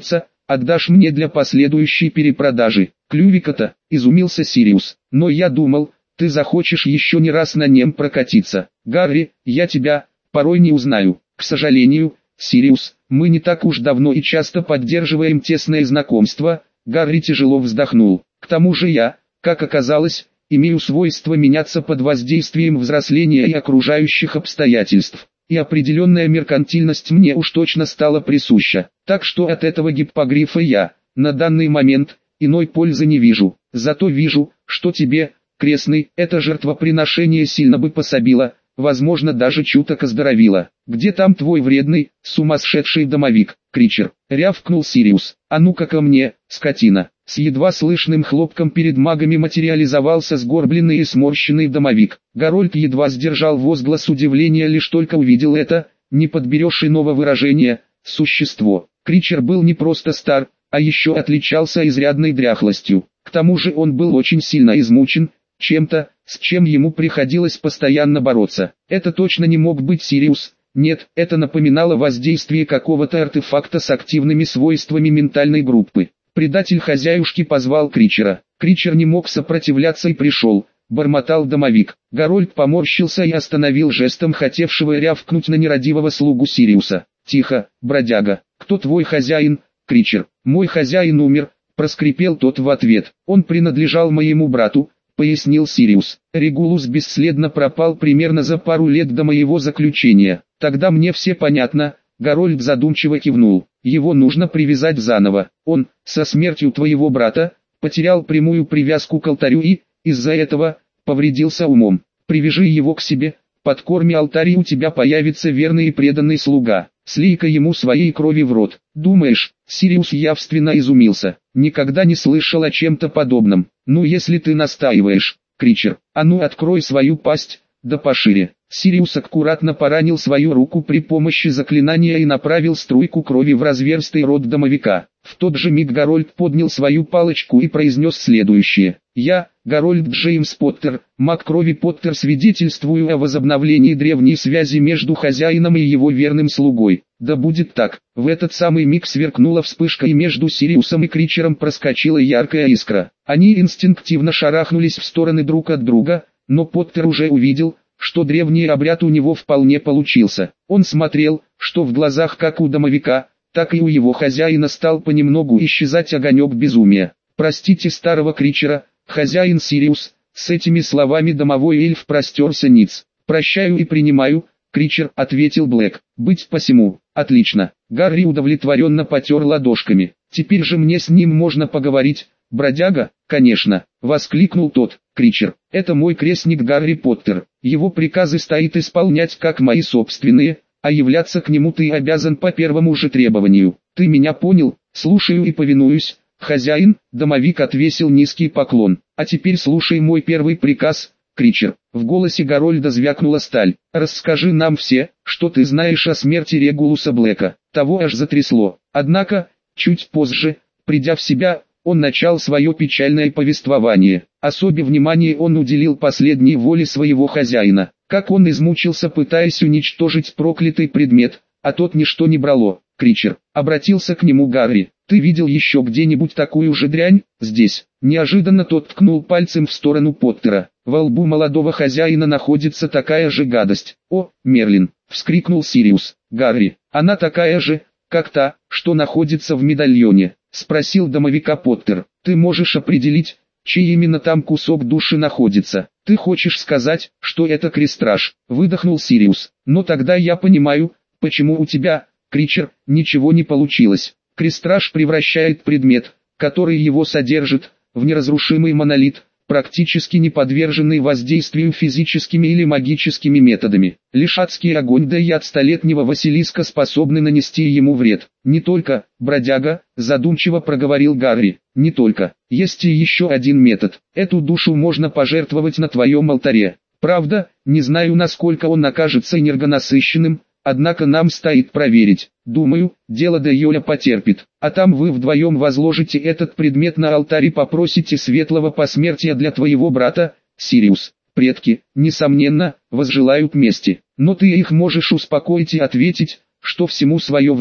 отдашь мне для последующей перепродажи. Клювика-то, изумился Сириус. Но я думал, ты захочешь еще не раз на нем прокатиться. Гарри, я тебя порой не узнаю. К сожалению, Сириус, мы не так уж давно и часто поддерживаем тесное знакомство. Гарри тяжело вздохнул. К тому же я, как оказалось, имею свойство меняться под воздействием взросления и окружающих обстоятельств. И определенная меркантильность мне уж точно стала присуща. Так что от этого гиппогрифа я, на данный момент, иной пользы не вижу. Зато вижу, что тебе, крестный, это жертвоприношение сильно бы пособило, возможно даже чуток оздоровило. Где там твой вредный, сумасшедший домовик, Кричер? Рявкнул Сириус. А ну-ка ко мне, скотина. С едва слышным хлопком перед магами материализовался сгорбленный и сморщенный домовик. Гарольд едва сдержал возглас удивления, лишь только увидел это, не подберешь иного выражения, существо. Кричер был не просто стар, а еще отличался изрядной дряхлостью. К тому же он был очень сильно измучен, чем-то, с чем ему приходилось постоянно бороться. Это точно не мог быть Сириус. Нет, это напоминало воздействие какого-то артефакта с активными свойствами ментальной группы. Предатель хозяюшки позвал Кричера. Кричер не мог сопротивляться и пришел, бормотал домовик. Гарольд поморщился и остановил жестом хотевшего рявкнуть на нерадивого слугу Сириуса. «Тихо, бродяга, кто твой хозяин?» Кричер. «Мой хозяин умер», проскрипел тот в ответ. «Он принадлежал моему брату», пояснил Сириус. «Регулус бесследно пропал примерно за пару лет до моего заключения. Тогда мне все понятно». Гарольд задумчиво кивнул. «Его нужно привязать заново. Он, со смертью твоего брата, потерял прямую привязку к алтарю и, из-за этого, повредился умом. Привяжи его к себе, подкорми алтарь, и у тебя появится верный и преданный слуга. Слей-ка ему своей крови в рот». «Думаешь?» Сириус явственно изумился. «Никогда не слышал о чем-то подобном. Ну если ты настаиваешь, Кричер, а ну открой свою пасть, да пошире». Сириус аккуратно поранил свою руку при помощи заклинания и направил струйку крови в разверстый рот домовика. В тот же миг Гарольд поднял свою палочку и произнес следующее. «Я, Гарольд Джеймс Поттер, маг крови Поттер, свидетельствую о возобновлении древней связи между хозяином и его верным слугой». Да будет так. В этот самый миг сверкнула вспышка, и между Сириусом и Кричером проскочила яркая искра. Они инстинктивно шарахнулись в стороны друг от друга, но Поттер уже увидел, что древний обряд у него вполне получился. Он смотрел, что в глазах как у домовика, так и у его хозяина стал понемногу исчезать огонек безумия. «Простите старого Кричера, хозяин Сириус», с этими словами домовой эльф простерся ниц. «Прощаю и принимаю, Кричер», ответил Блэк. «Быть посему». «Отлично». Гарри удовлетворенно потер ладошками. «Теперь же мне с ним можно поговорить, бродяга?» «Конечно», воскликнул тот. «Кричер, это мой крестник Гарри Поттер. Его приказы стоит исполнять как мои собственные, а являться к нему ты обязан по первому же требованию. Ты меня понял?» «Слушаю и повинуюсь, хозяин», домовик отвесил низкий поклон. «А теперь слушай мой первый приказ, Кричер». В голосе Гарольда звякнула сталь. «Расскажи нам все, что ты знаешь о смерти Регулуса Блэка». Того аж затрясло. Однако, чуть позже, придя в себя, он начал свое печальное повествование. Особое внимание он уделил последней воле своего хозяина. Как он измучился, пытаясь уничтожить проклятый предмет, а тот ничто не брало. Кричер обратился к нему Гарри. «Ты видел еще где-нибудь такую же дрянь?» «Здесь». Неожиданно тот ткнул пальцем в сторону Поттера. «Во лбу молодого хозяина находится такая же гадость». «О, Мерлин!» — вскрикнул Сириус. «Гарри, она такая же, как та, что находится в медальоне?» — спросил домовика Поттер. «Ты можешь определить, чей именно там кусок души находится?» «Ты хочешь сказать, что это крестраж?» — выдохнул Сириус. «Но тогда я понимаю, почему у тебя, Кричер, ничего не получилось. Крестраж превращает предмет, который его содержит, в неразрушимый монолит, практически не подверженный воздействию физическими или магическими методами. Лишь адский огонь да яд столетнего Василиска способны нанести ему вред. «Не только, бродяга», задумчиво проговорил Гарри, «не только. Есть и еще один метод. Эту душу можно пожертвовать на твоем алтаре. Правда, не знаю, насколько он окажется энергонасыщенным, однако нам стоит проверить. Думаю, дело до Йоля потерпит. А там вы вдвоем возложите этот предмет на алтарь и попросите светлого посмертия для твоего брата, Сириус. Предки, несомненно, возжелают мести. Но ты их можешь успокоить и ответить, что всему свое время.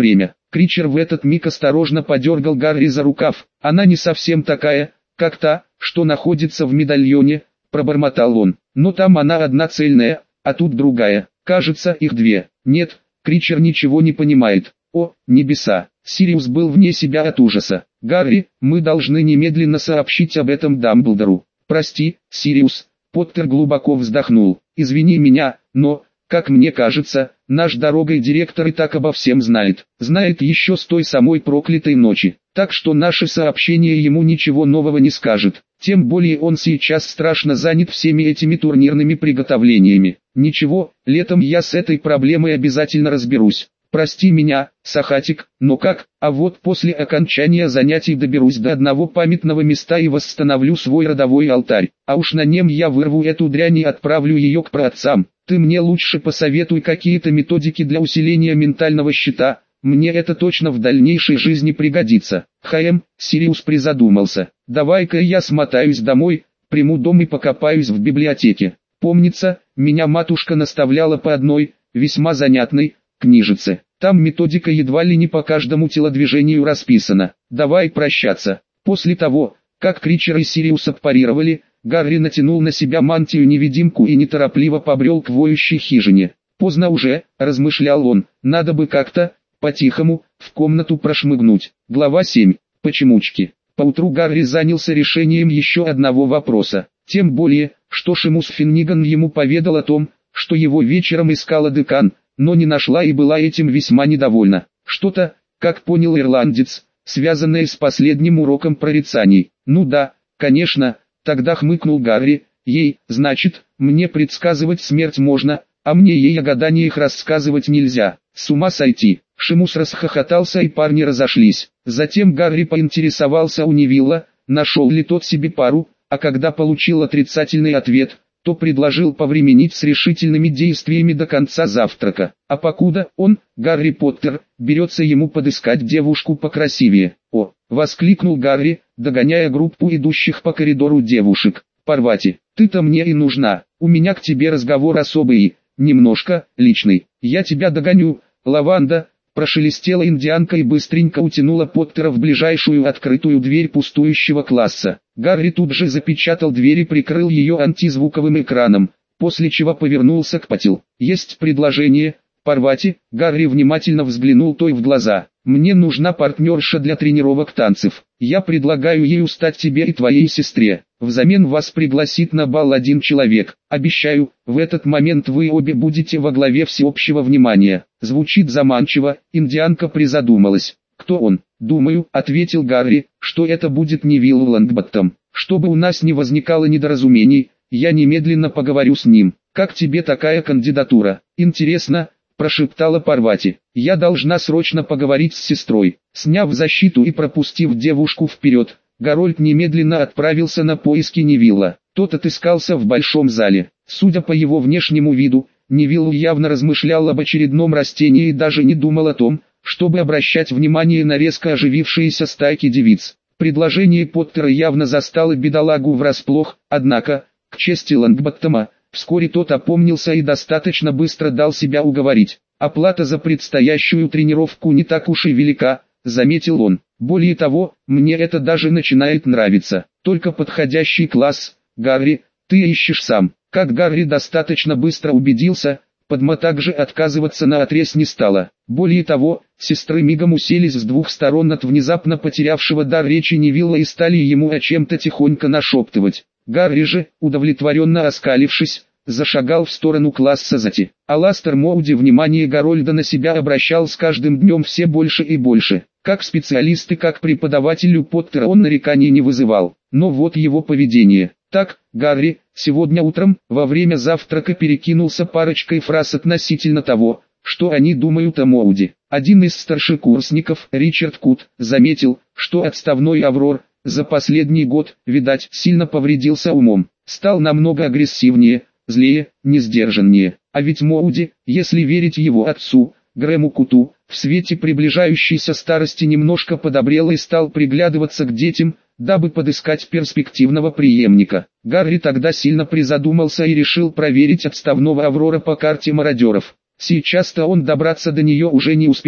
Кричер в этот миг осторожно подергал Гарри за рукав. «Она не совсем такая, как та, что находится в медальоне», — пробормотал он. «Но там она одна цельная, а тут другая. Кажется, их две». «Нет», — Кричер ничего не понимает. «О, небеса!» Сириус был вне себя от ужаса. «Гарри, мы должны немедленно сообщить об этом Дамблдору». «Прости, Сириус», — Поттер глубоко вздохнул. «Извини меня, но, как мне кажется, наш дорогой директор и так обо всем знает. Знает еще с той самой проклятой ночи. Так что наше сообщение ему ничего нового не скажет. Тем более он сейчас страшно занят всеми этими турнирными приготовлениями. Ничего, летом я с этой проблемой обязательно разберусь. Прости меня, Сахатик, но как, а вот после окончания занятий доберусь до одного памятного места и восстановлю свой родовой алтарь, а уж на нем я вырву эту дрянь и отправлю ее к праотцам. Ты мне лучше посоветуй какие-то методики для усиления ментального щита, мне это точно в дальнейшей жизни пригодится». Сириус призадумался. «Давай-ка я смотаюсь домой, приму дом и покопаюсь в библиотеке. Помнится, меня матушка наставляла по одной, весьма занятной, книжице. Там методика едва ли не по каждому телодвижению расписана. Давай прощаться». После того, как Кричера и Сириуса парировали, Гарри натянул на себя мантию-невидимку и неторопливо побрел к воющей хижине. «Поздно уже», — размышлял он, — «надо бы как-то, по-тихому, в комнату прошмыгнуть». Глава 7. Почемучки. Поутру Гарри занялся решением еще одного вопроса. Тем более, что Шимус Финниган ему поведал о том, что его вечером искала декан, но не нашла и была этим весьма недовольна. Что-то, как понял ирландец, связанное с последним уроком прорицаний. «Ну да, конечно», — тогда хмыкнул Гарри, — «ей, значит, мне предсказывать смерть можно, а мне ей о гаданиях рассказывать нельзя. С ума сойти». Шимус расхохотался и парни разошлись. Затем Гарри поинтересовался у Невилла, нашел ли тот себе пару, а когда получил отрицательный ответ, то предложил повременить с решительными действиями до конца завтрака. А покуда он, Гарри Поттер, берется ему подыскать девушку покрасивее. «О!» — воскликнул Гарри, догоняя группу идущих по коридору девушек. «Парвати, ты-то мне и нужна, у меня к тебе разговор особый и, немножко, личный. Я тебя догоню, Лаванда!» Прошелестела индианка и быстренько утянула Поттера в ближайшую открытую дверь пустующего класса. Гарри тут же запечатал дверь и прикрыл ее антизвуковым экраном, после чего повернулся к Патил. «Есть предложение, Парвати?» Гарри внимательно взглянул той в глаза. «Мне нужна партнерша для тренировок танцев. Я предлагаю ею стать тебе и твоей сестре. Взамен вас пригласит на бал один человек. Обещаю, в этот момент вы обе будете во главе всеобщего внимания». Звучит заманчиво, индианка призадумалась. «Кто он?» «Думаю», — ответил Гарри, — «что это будет Невилл Лонгботтом. Чтобы у нас не возникало недоразумений, я немедленно поговорю с ним. Как тебе такая кандидатура?» «Интересно», — прошептала Парвати. «Я должна срочно поговорить с сестрой». Сняв защиту и пропустив девушку вперед, Гарольд немедленно отправился на поиски Невилла. Тот отыскался в большом зале. Судя по его внешнему виду, Невилл явно размышлял об очередном растении и даже не думал о том, чтобы обращать внимание на резко оживившиеся стайки девиц. Предложение Поттера явно застало бедолагу врасплох, однако, к чести Лонгботтома, вскоре тот опомнился и достаточно быстро дал себя уговорить. «Оплата за предстоящую тренировку не так уж и велика», — заметил он. «Более того, мне это даже начинает нравиться. Только подходящий класс, Гарри, ты ищешь сам». Как Гарри достаточно быстро убедился, Падма также отказываться наотрез не стала. Более того, сестры мигом уселись с двух сторон от внезапно потерявшего дар речи Невилла и стали ему о чем-то тихонько нашептывать. Гарри же, удовлетворенно оскалившись, зашагал в сторону класса Зати. Аластер Моуди внимание Гарольда на себя обращал с каждым днем все больше и больше. Как специалист и как преподаватель у Поттера он нареканий не вызывал. Но вот его поведение. Так, Гарри, сегодня утром, во время завтрака перекинулся парочкой фраз относительно того, что они думают о Моуди. Один из старшекурсников, Ричард Кут, заметил, что отставной Аврор, за последний год, видать, сильно повредился умом. Стал намного агрессивнее, злее, несдержаннее. А ведь Моуди, если верить его отцу, Грэму Куту, в свете приближающейся старости немножко подобрел и стал приглядываться к детям, дабы подыскать перспективного преемника. Гарри тогда сильно призадумался и решил проверить отставного Аврора по карте мародеров. Сейчас-то он добраться до нее уже не успевал,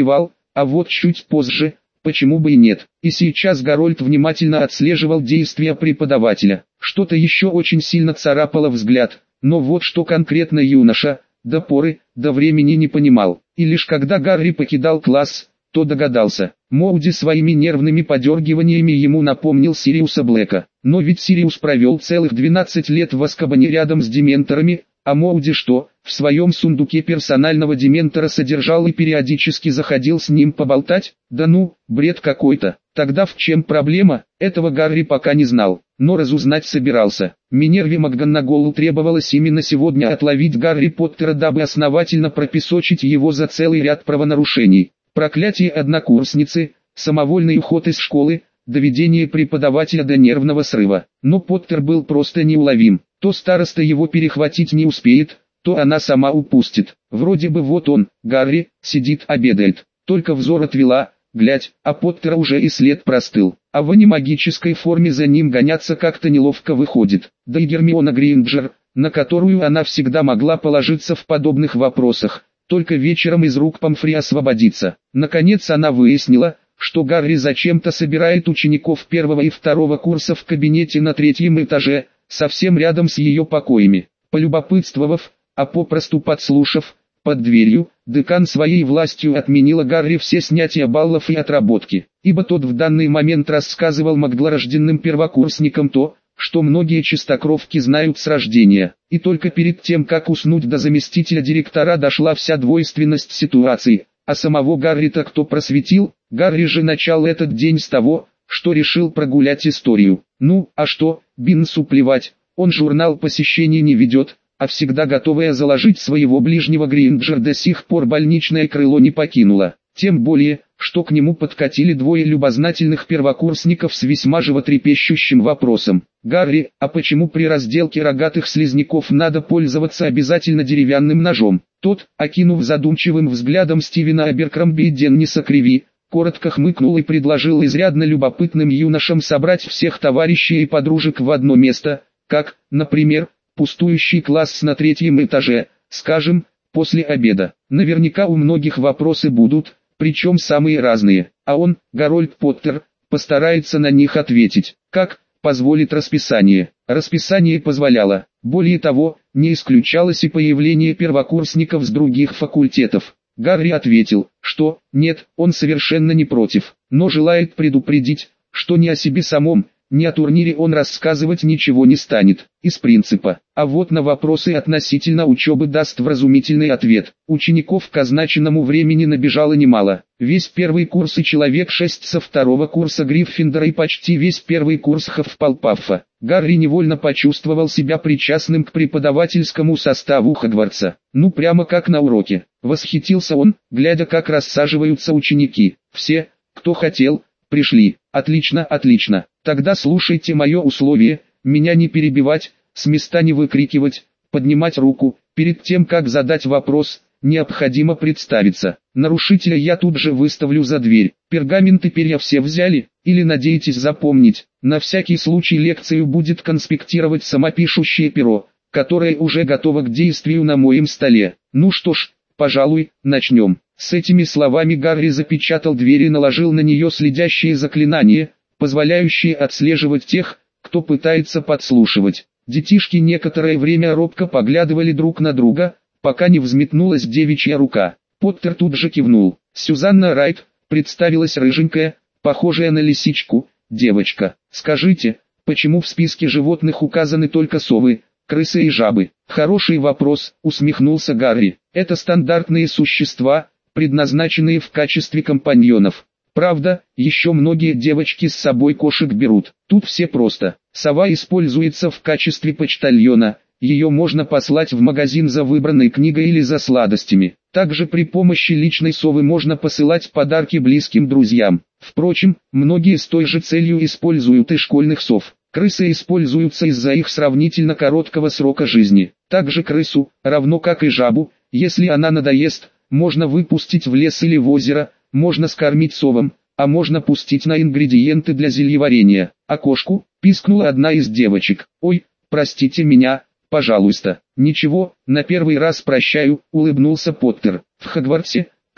а вот чуть позже, почему бы и нет. И сейчас Гарольд внимательно отслеживал действия преподавателя. Что-то еще очень сильно царапало взгляд, но вот что конкретно юноша, до поры, до времени не понимал. И лишь когда Гарри покидал класс, то догадался. Моуди своими нервными подергиваниями ему напомнил Сириуса Блэка. Но ведь Сириус провел целых 12 лет в Азкабане рядом с дементорами, а Моуди что, в своем сундуке персонального дементора содержал и периодически заходил с ним поболтать? Да ну, бред какой-то. Тогда в чем проблема? Этого Гарри пока не знал, но разузнать собирался. Минерве МакГонагал требовалось именно сегодня отловить Гарри Поттера, дабы основательно пропесочить его за целый ряд правонарушений. Проклятие однокурсницы, самовольный уход из школы, доведение преподавателя до нервного срыва. Но Поттер был просто неуловим. То староста его перехватить не успеет, то она сама упустит. Вроде бы вот он, Гарри, сидит обедает. Только взор отвела, глядь, а Поттера уже и след простыл. А в анимагической форме за ним гоняться как-то неловко выходит. Да и Гермиона Грейнджер, на которую она всегда могла положиться в подобных вопросах, только вечером из рук Помфри освободиться. Наконец она выяснила, что Гарри зачем-то собирает учеников первого и второго курса в кабинете на 3-м этаже, совсем рядом с ее покоями. Полюбопытствовав, а попросту подслушав, под дверью, декан своей властью отменила Гарри все снятия баллов и отработки, ибо тот в данный момент рассказывал маглорожденным первокурсникам то, что многие чистокровки знают с рождения. И только перед тем, как уснуть, до заместителя директора дошла вся двойственность ситуации, а самого Гарри-то кто просветил? Гарри же начал этот день с того, что решил прогулять историю. Ну, а что, Бинсу плевать, он журнал посещений не ведет, а всегда готовая заложить своего ближнего Грейнджер до сих пор больничное крыло не покинула. Тем более, что к нему подкатили двое любознательных первокурсников с весьма животрепещущим вопросом. «Гарри, а почему при разделке рогатых слизняков надо пользоваться обязательно деревянным ножом?» Тот, окинув задумчивым взглядом Стивена Аберкромби и Денниса Криви, коротко хмыкнул и предложил изрядно любопытным юношам собрать всех товарищей и подружек в одно место, как, например, пустующий класс на 3-м этаже, скажем, после обеда. Наверняка у многих вопросы будут, причем самые разные, а он, Гарольд Поттер, постарается на них ответить, как позволит расписание. Расписание позволяло, более того, не исключалось и появление первокурсников с других факультетов. Гарри ответил, что нет, он совершенно не против, но желает предупредить, что ни о себе самом, ни о турнире он рассказывать ничего не станет, из принципа. А вот на вопросы относительно учебы даст вразумительный ответ. Учеников к означенному времени набежало немало. Весь первый курс и человек 6 со второго курса Гриффиндора и почти весь первый курс Хаффлпаффа. Гарри невольно почувствовал себя причастным к преподавательскому составу Хогвартса. Ну прямо как на уроке. Восхитился он, глядя как рассаживаются ученики. Все, кто хотел, пришли. Отлично, отлично. Тогда слушайте мое условие, меня не перебивать, с места не выкрикивать, поднимать руку. Перед тем как задать вопрос, необходимо представиться. Нарушителя я тут же выставлю за дверь. Пергаменты перья все взяли, или надеетесь запомнить? На всякий случай лекцию будет конспектировать самопишущее перо, которое уже готово к действию на моем столе. Ну что ж, пожалуй, начнем. С этими словами Гарри запечатал дверь и наложил на нее следящие заклинания, позволяющие отслеживать тех, кто пытается подслушивать. Детишки некоторое время робко поглядывали друг на друга, пока не взметнулась девичья рука. Поттер тут же кивнул. «Сюзанна Райт», представилась рыженькая, похожая на лисичку, девочка. «Скажите, почему в списке животных указаны только совы, крысы и жабы?» «Хороший вопрос», усмехнулся Гарри. «Это стандартные существа, предназначенные в качестве компаньонов. Правда, еще многие девочки с собой кошек берут. Тут все просто. Сова используется в качестве почтальона, ее можно послать в магазин за выбранной книгой или за сладостями. Также при помощи личной совы можно посылать подарки близким друзьям. Впрочем, многие с той же целью используют и школьных сов. Крысы используются из-за их сравнительно короткого срока жизни. Также крысу, равно как и жабу, если она надоест, можно выпустить в лес или в озеро, можно скормить совам, а можно пустить на ингредиенты для зельеварения. А кошку, пискнула одна из девочек. «Ой, простите меня, пожалуйста». «Ничего, на первый раз прощаю», улыбнулся Поттер. В Хогвартсе,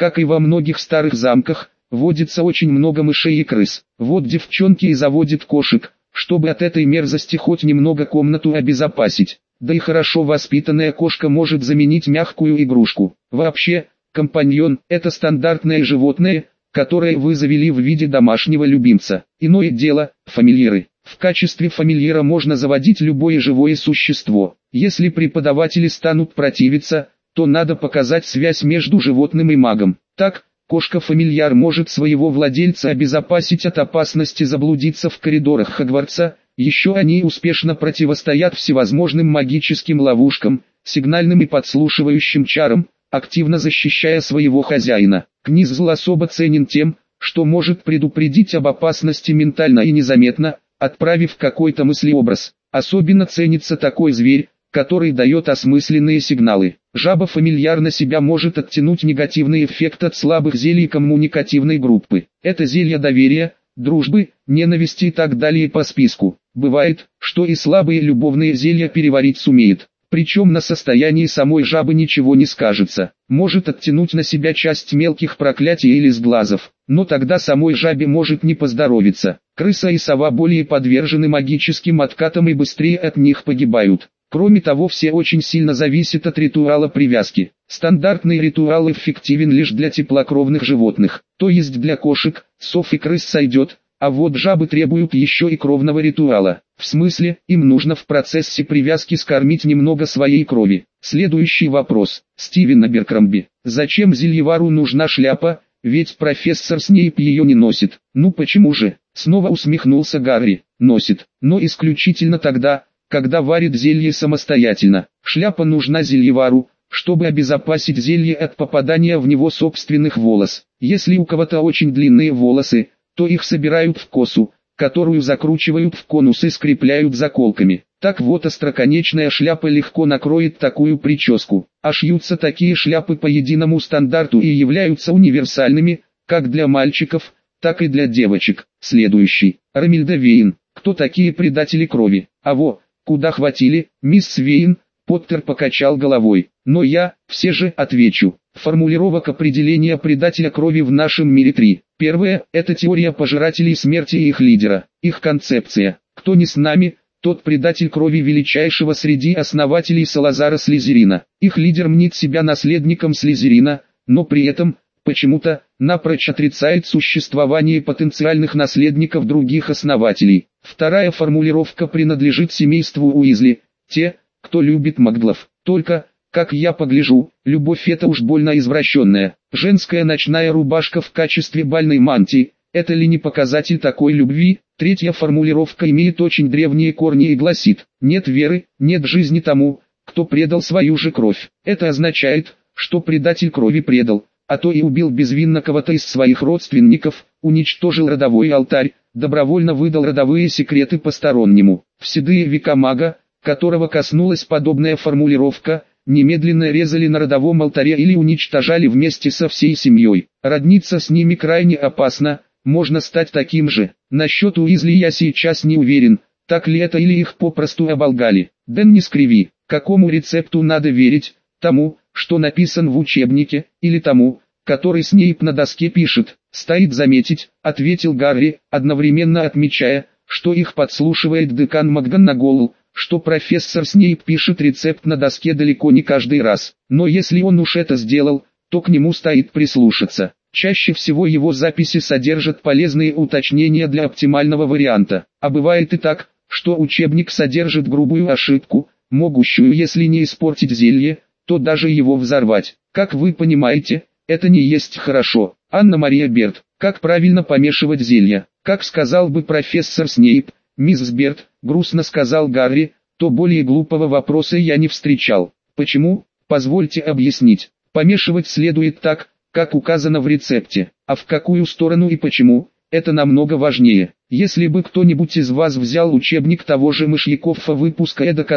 Как и во многих старых замках, водится очень много мышей и крыс. Вот девчонки и заводят кошек, чтобы от этой мерзости хоть немного комнату обезопасить. Да и хорошо воспитанная кошка может заменить мягкую игрушку. Вообще, компаньон – это стандартное животное, которое вы завели в виде домашнего любимца. Иное дело – фамильяры. В качестве фамильяра можно заводить любое живое существо. Если преподаватели станут противиться, то надо показать связь между животным и магом. Так, кошка-фамильяр может своего владельца обезопасить от опасности заблудиться в коридорах Хогвартса. Еще они успешно противостоят всевозможным магическим ловушкам, сигнальным и подслушивающим чарам, активно защищая своего хозяина. Книзл особо ценен тем, что может предупредить об опасности ментально и незаметно, отправив какой-то мыслеобраз. Особенно ценится такой зверь, который дает осмысленные сигналы. Жаба-фамильяр на себя может оттянуть негативный эффект от слабых зелий коммуникативной группы. Это зелья доверия, дружбы, ненависти и так далее по списку. Бывает, что и слабые любовные зелья переварить сумеет. Причем на состоянии самой жабы ничего не скажется. Может оттянуть на себя часть мелких проклятий или сглазов, но тогда самой жабе может не поздоровиться. Крыса и сова более подвержены магическим откатам и быстрее от них погибают. Кроме того, все очень сильно зависят от ритуала привязки. Стандартный ритуал эффективен лишь для теплокровных животных, то есть для кошек, сов и крыс сойдет, а вот жабы требуют еще и кровного ритуала. В смысле, им нужно в процессе привязки скормить немного своей крови. Следующий вопрос. Стивен Аберкромби. Зачем Зельевару нужна шляпа, ведь профессор Снейп ее не носит? Ну почему же? Снова усмехнулся Гарри. Носит, но исключительно тогда, когда варит зелье самостоятельно. Шляпа нужна Зельевару, чтобы обезопасить зелье от попадания в него собственных волос. Если у кого-то очень длинные волосы, то их собирают в косу, которую закручивают в конус и скрепляют заколками. Так вот, остроконечная шляпа легко накроет такую прическу. А шьются такие шляпы по единому стандарту и являются универсальными, как для мальчиков, так и для девочек. Следующий. Ромильда Вейн. Кто такие предатели крови? А во, куда хватили, мисс Вейн? Поттер покачал головой. Но я, все же, отвечу. Формулировок определения предателя крови в нашем мире 3. Первое – это теория пожирателей смерти и их лидера. Их концепция. Кто не с нами, тот предатель крови величайшего среди основателей Салазара Слизерина. Их лидер мнит себя наследником Слизерина, но при этом, почему-то, напрочь отрицает существование потенциальных наследников других основателей. Вторая формулировка принадлежит семейству Уизли. Те, кто любит маглов. Только, как я погляжу, любовь это уж больно извращенная. Женская ночная рубашка в качестве бальной мантии, это ли не показатель такой любви? Третья формулировка имеет очень древние корни и гласит: нет веры, нет жизни тому, кто предал свою же кровь. Это означает, что предатель крови предал, а то и убил безвинно кого-то из своих родственников, уничтожил родовой алтарь, добровольно выдал родовые секреты постороннему. В седые века мага, которого коснулась подобная формулировка, немедленно резали на родовом алтаре или уничтожали вместе со всей семьей. Родниться с ними крайне опасно, можно стать таким же. Насчет Уизли я сейчас не уверен, так ли это или их попросту оболгали. Дэн, не скриви, какому рецепту надо верить, тому, что написан в учебнике, или тому, который Снейп на доске пишет? Стоит заметить, ответил Гарри, одновременно отмечая, что их подслушивает декан МакГонагал, что профессор Снейп пишет рецепт на доске далеко не каждый раз. Но если он уж это сделал, то к нему стоит прислушаться. Чаще всего его записи содержат полезные уточнения для оптимального варианта. А бывает и так, что учебник содержит грубую ошибку, могущую, если не испортить зелье, то даже его взорвать. Как вы понимаете, это не есть хорошо. Анна-Мария Берт. Как правильно помешивать зелья? Как сказал бы профессор Снейп, мисс Берт, грустно сказал Гарри, то более глупого вопроса я не встречал. Почему? Позвольте объяснить. Помешивать следует так, как указано в рецепте. А в какую сторону и почему, это намного важнее. Если бы кто-нибудь из вас взял учебник того же Мышьякова выпуска эдак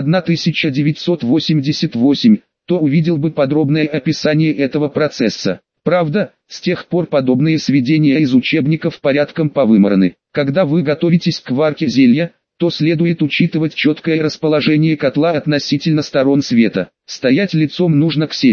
1988, то увидел бы подробное описание этого процесса. Правда, с тех пор подобные сведения из учебников порядком повымараны. Когда вы готовитесь к варке зелья, то следует учитывать четкое расположение котла относительно сторон света. Стоять лицом нужно к северу.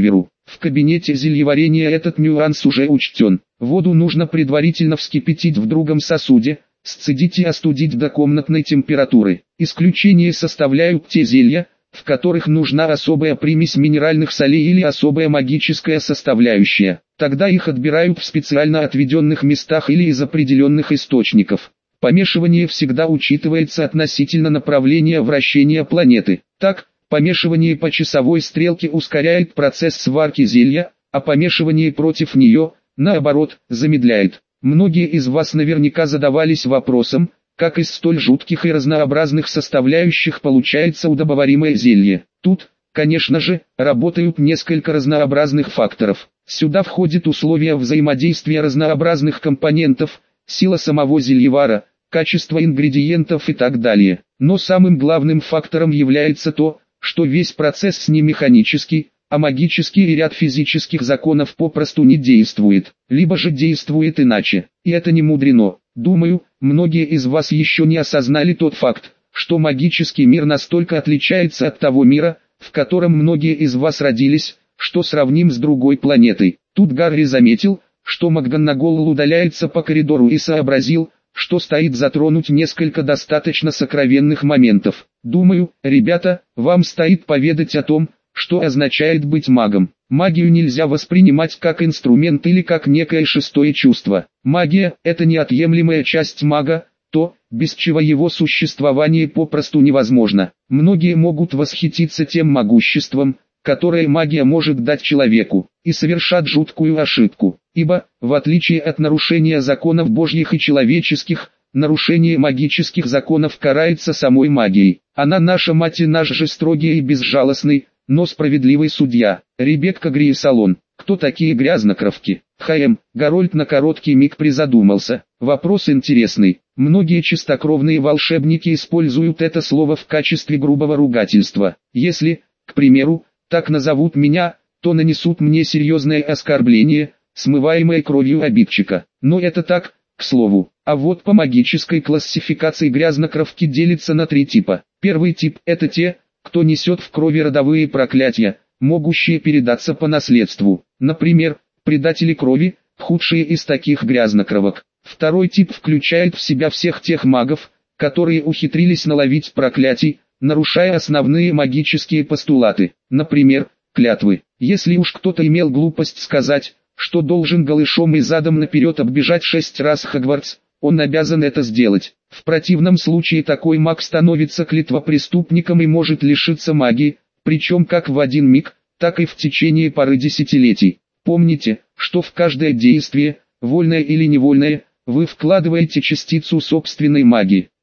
В кабинете зельеварения этот нюанс уже учтен. Воду нужно предварительно вскипятить в другом сосуде, сцедить и остудить до комнатной температуры. Исключение составляют те зелья, в которых нужна особая примесь минеральных солей или особая магическая составляющая. Тогда их отбирают в специально отведенных местах или из определенных источников. Помешивание всегда учитывается относительно направления вращения планеты. Так, помешивание по часовой стрелке ускоряет процесс сварки зелья, а помешивание против нее, наоборот, замедляет. Многие из вас наверняка задавались вопросом, как из столь жутких и разнообразных составляющих получается удобоваримое зелье. Тут, конечно же, работают несколько разнообразных факторов. Сюда входят условия взаимодействия разнообразных компонентов, сила самого зельевара, качество ингредиентов и так далее. Но самым главным фактором является то, что весь процесс не механический, а магический, и ряд физических законов попросту не действует, либо же действует иначе. И это не мудрено. Думаю, многие из вас еще не осознали тот факт, что магический мир настолько отличается от того мира, в котором многие из вас родились, что сравним с другой планетой. Тут Гарри заметил, что МакГонагал удаляется по коридору и сообразил, что стоит затронуть несколько достаточно сокровенных моментов. Думаю, ребята, вам стоит поведать о том, что означает быть магом. Магию нельзя воспринимать как инструмент или как некое шестое чувство. Магия – это неотъемлемая часть мага, то, без чего его существование попросту невозможно. Многие могут восхититься тем могуществом, которое магия может дать человеку, и совершат жуткую ошибку, ибо, в отличие от нарушения законов божьих и человеческих, нарушение магических законов карается самой магией. Она наша мать и наш же строгий и безжалостный, но справедливый судья. Ребекка Гриесалон. Кто такие грязнокровки? Гарольд на короткий миг призадумался. Вопрос интересный. Многие чистокровные волшебники используют это слово в качестве грубого ругательства. Если, к примеру, так назовут меня, то нанесут мне серьезное оскорбление, смываемое кровью обидчика. Но это так, к слову. А вот по магической классификации грязнокровки делятся на 3 типа. Первый тип – это те, кто несет в крови родовые проклятия, могущие передаться по наследству. Например, предатели крови – худшие из таких грязнокровок. Второй тип включает в себя всех тех магов, которые ухитрились наловить проклятий, нарушая основные магические постулаты, например, клятвы. Если уж кто-то имел глупость сказать, что должен голышом и задом наперед оббежать 6 раз Хогвартс, он обязан это сделать. В противном случае такой маг становится клятвопреступником и может лишиться магии, причем как в один миг, так и в течение пары десятилетий. Помните, что в каждое действие, вольное или невольное, вы вкладываете частицу собственной магии.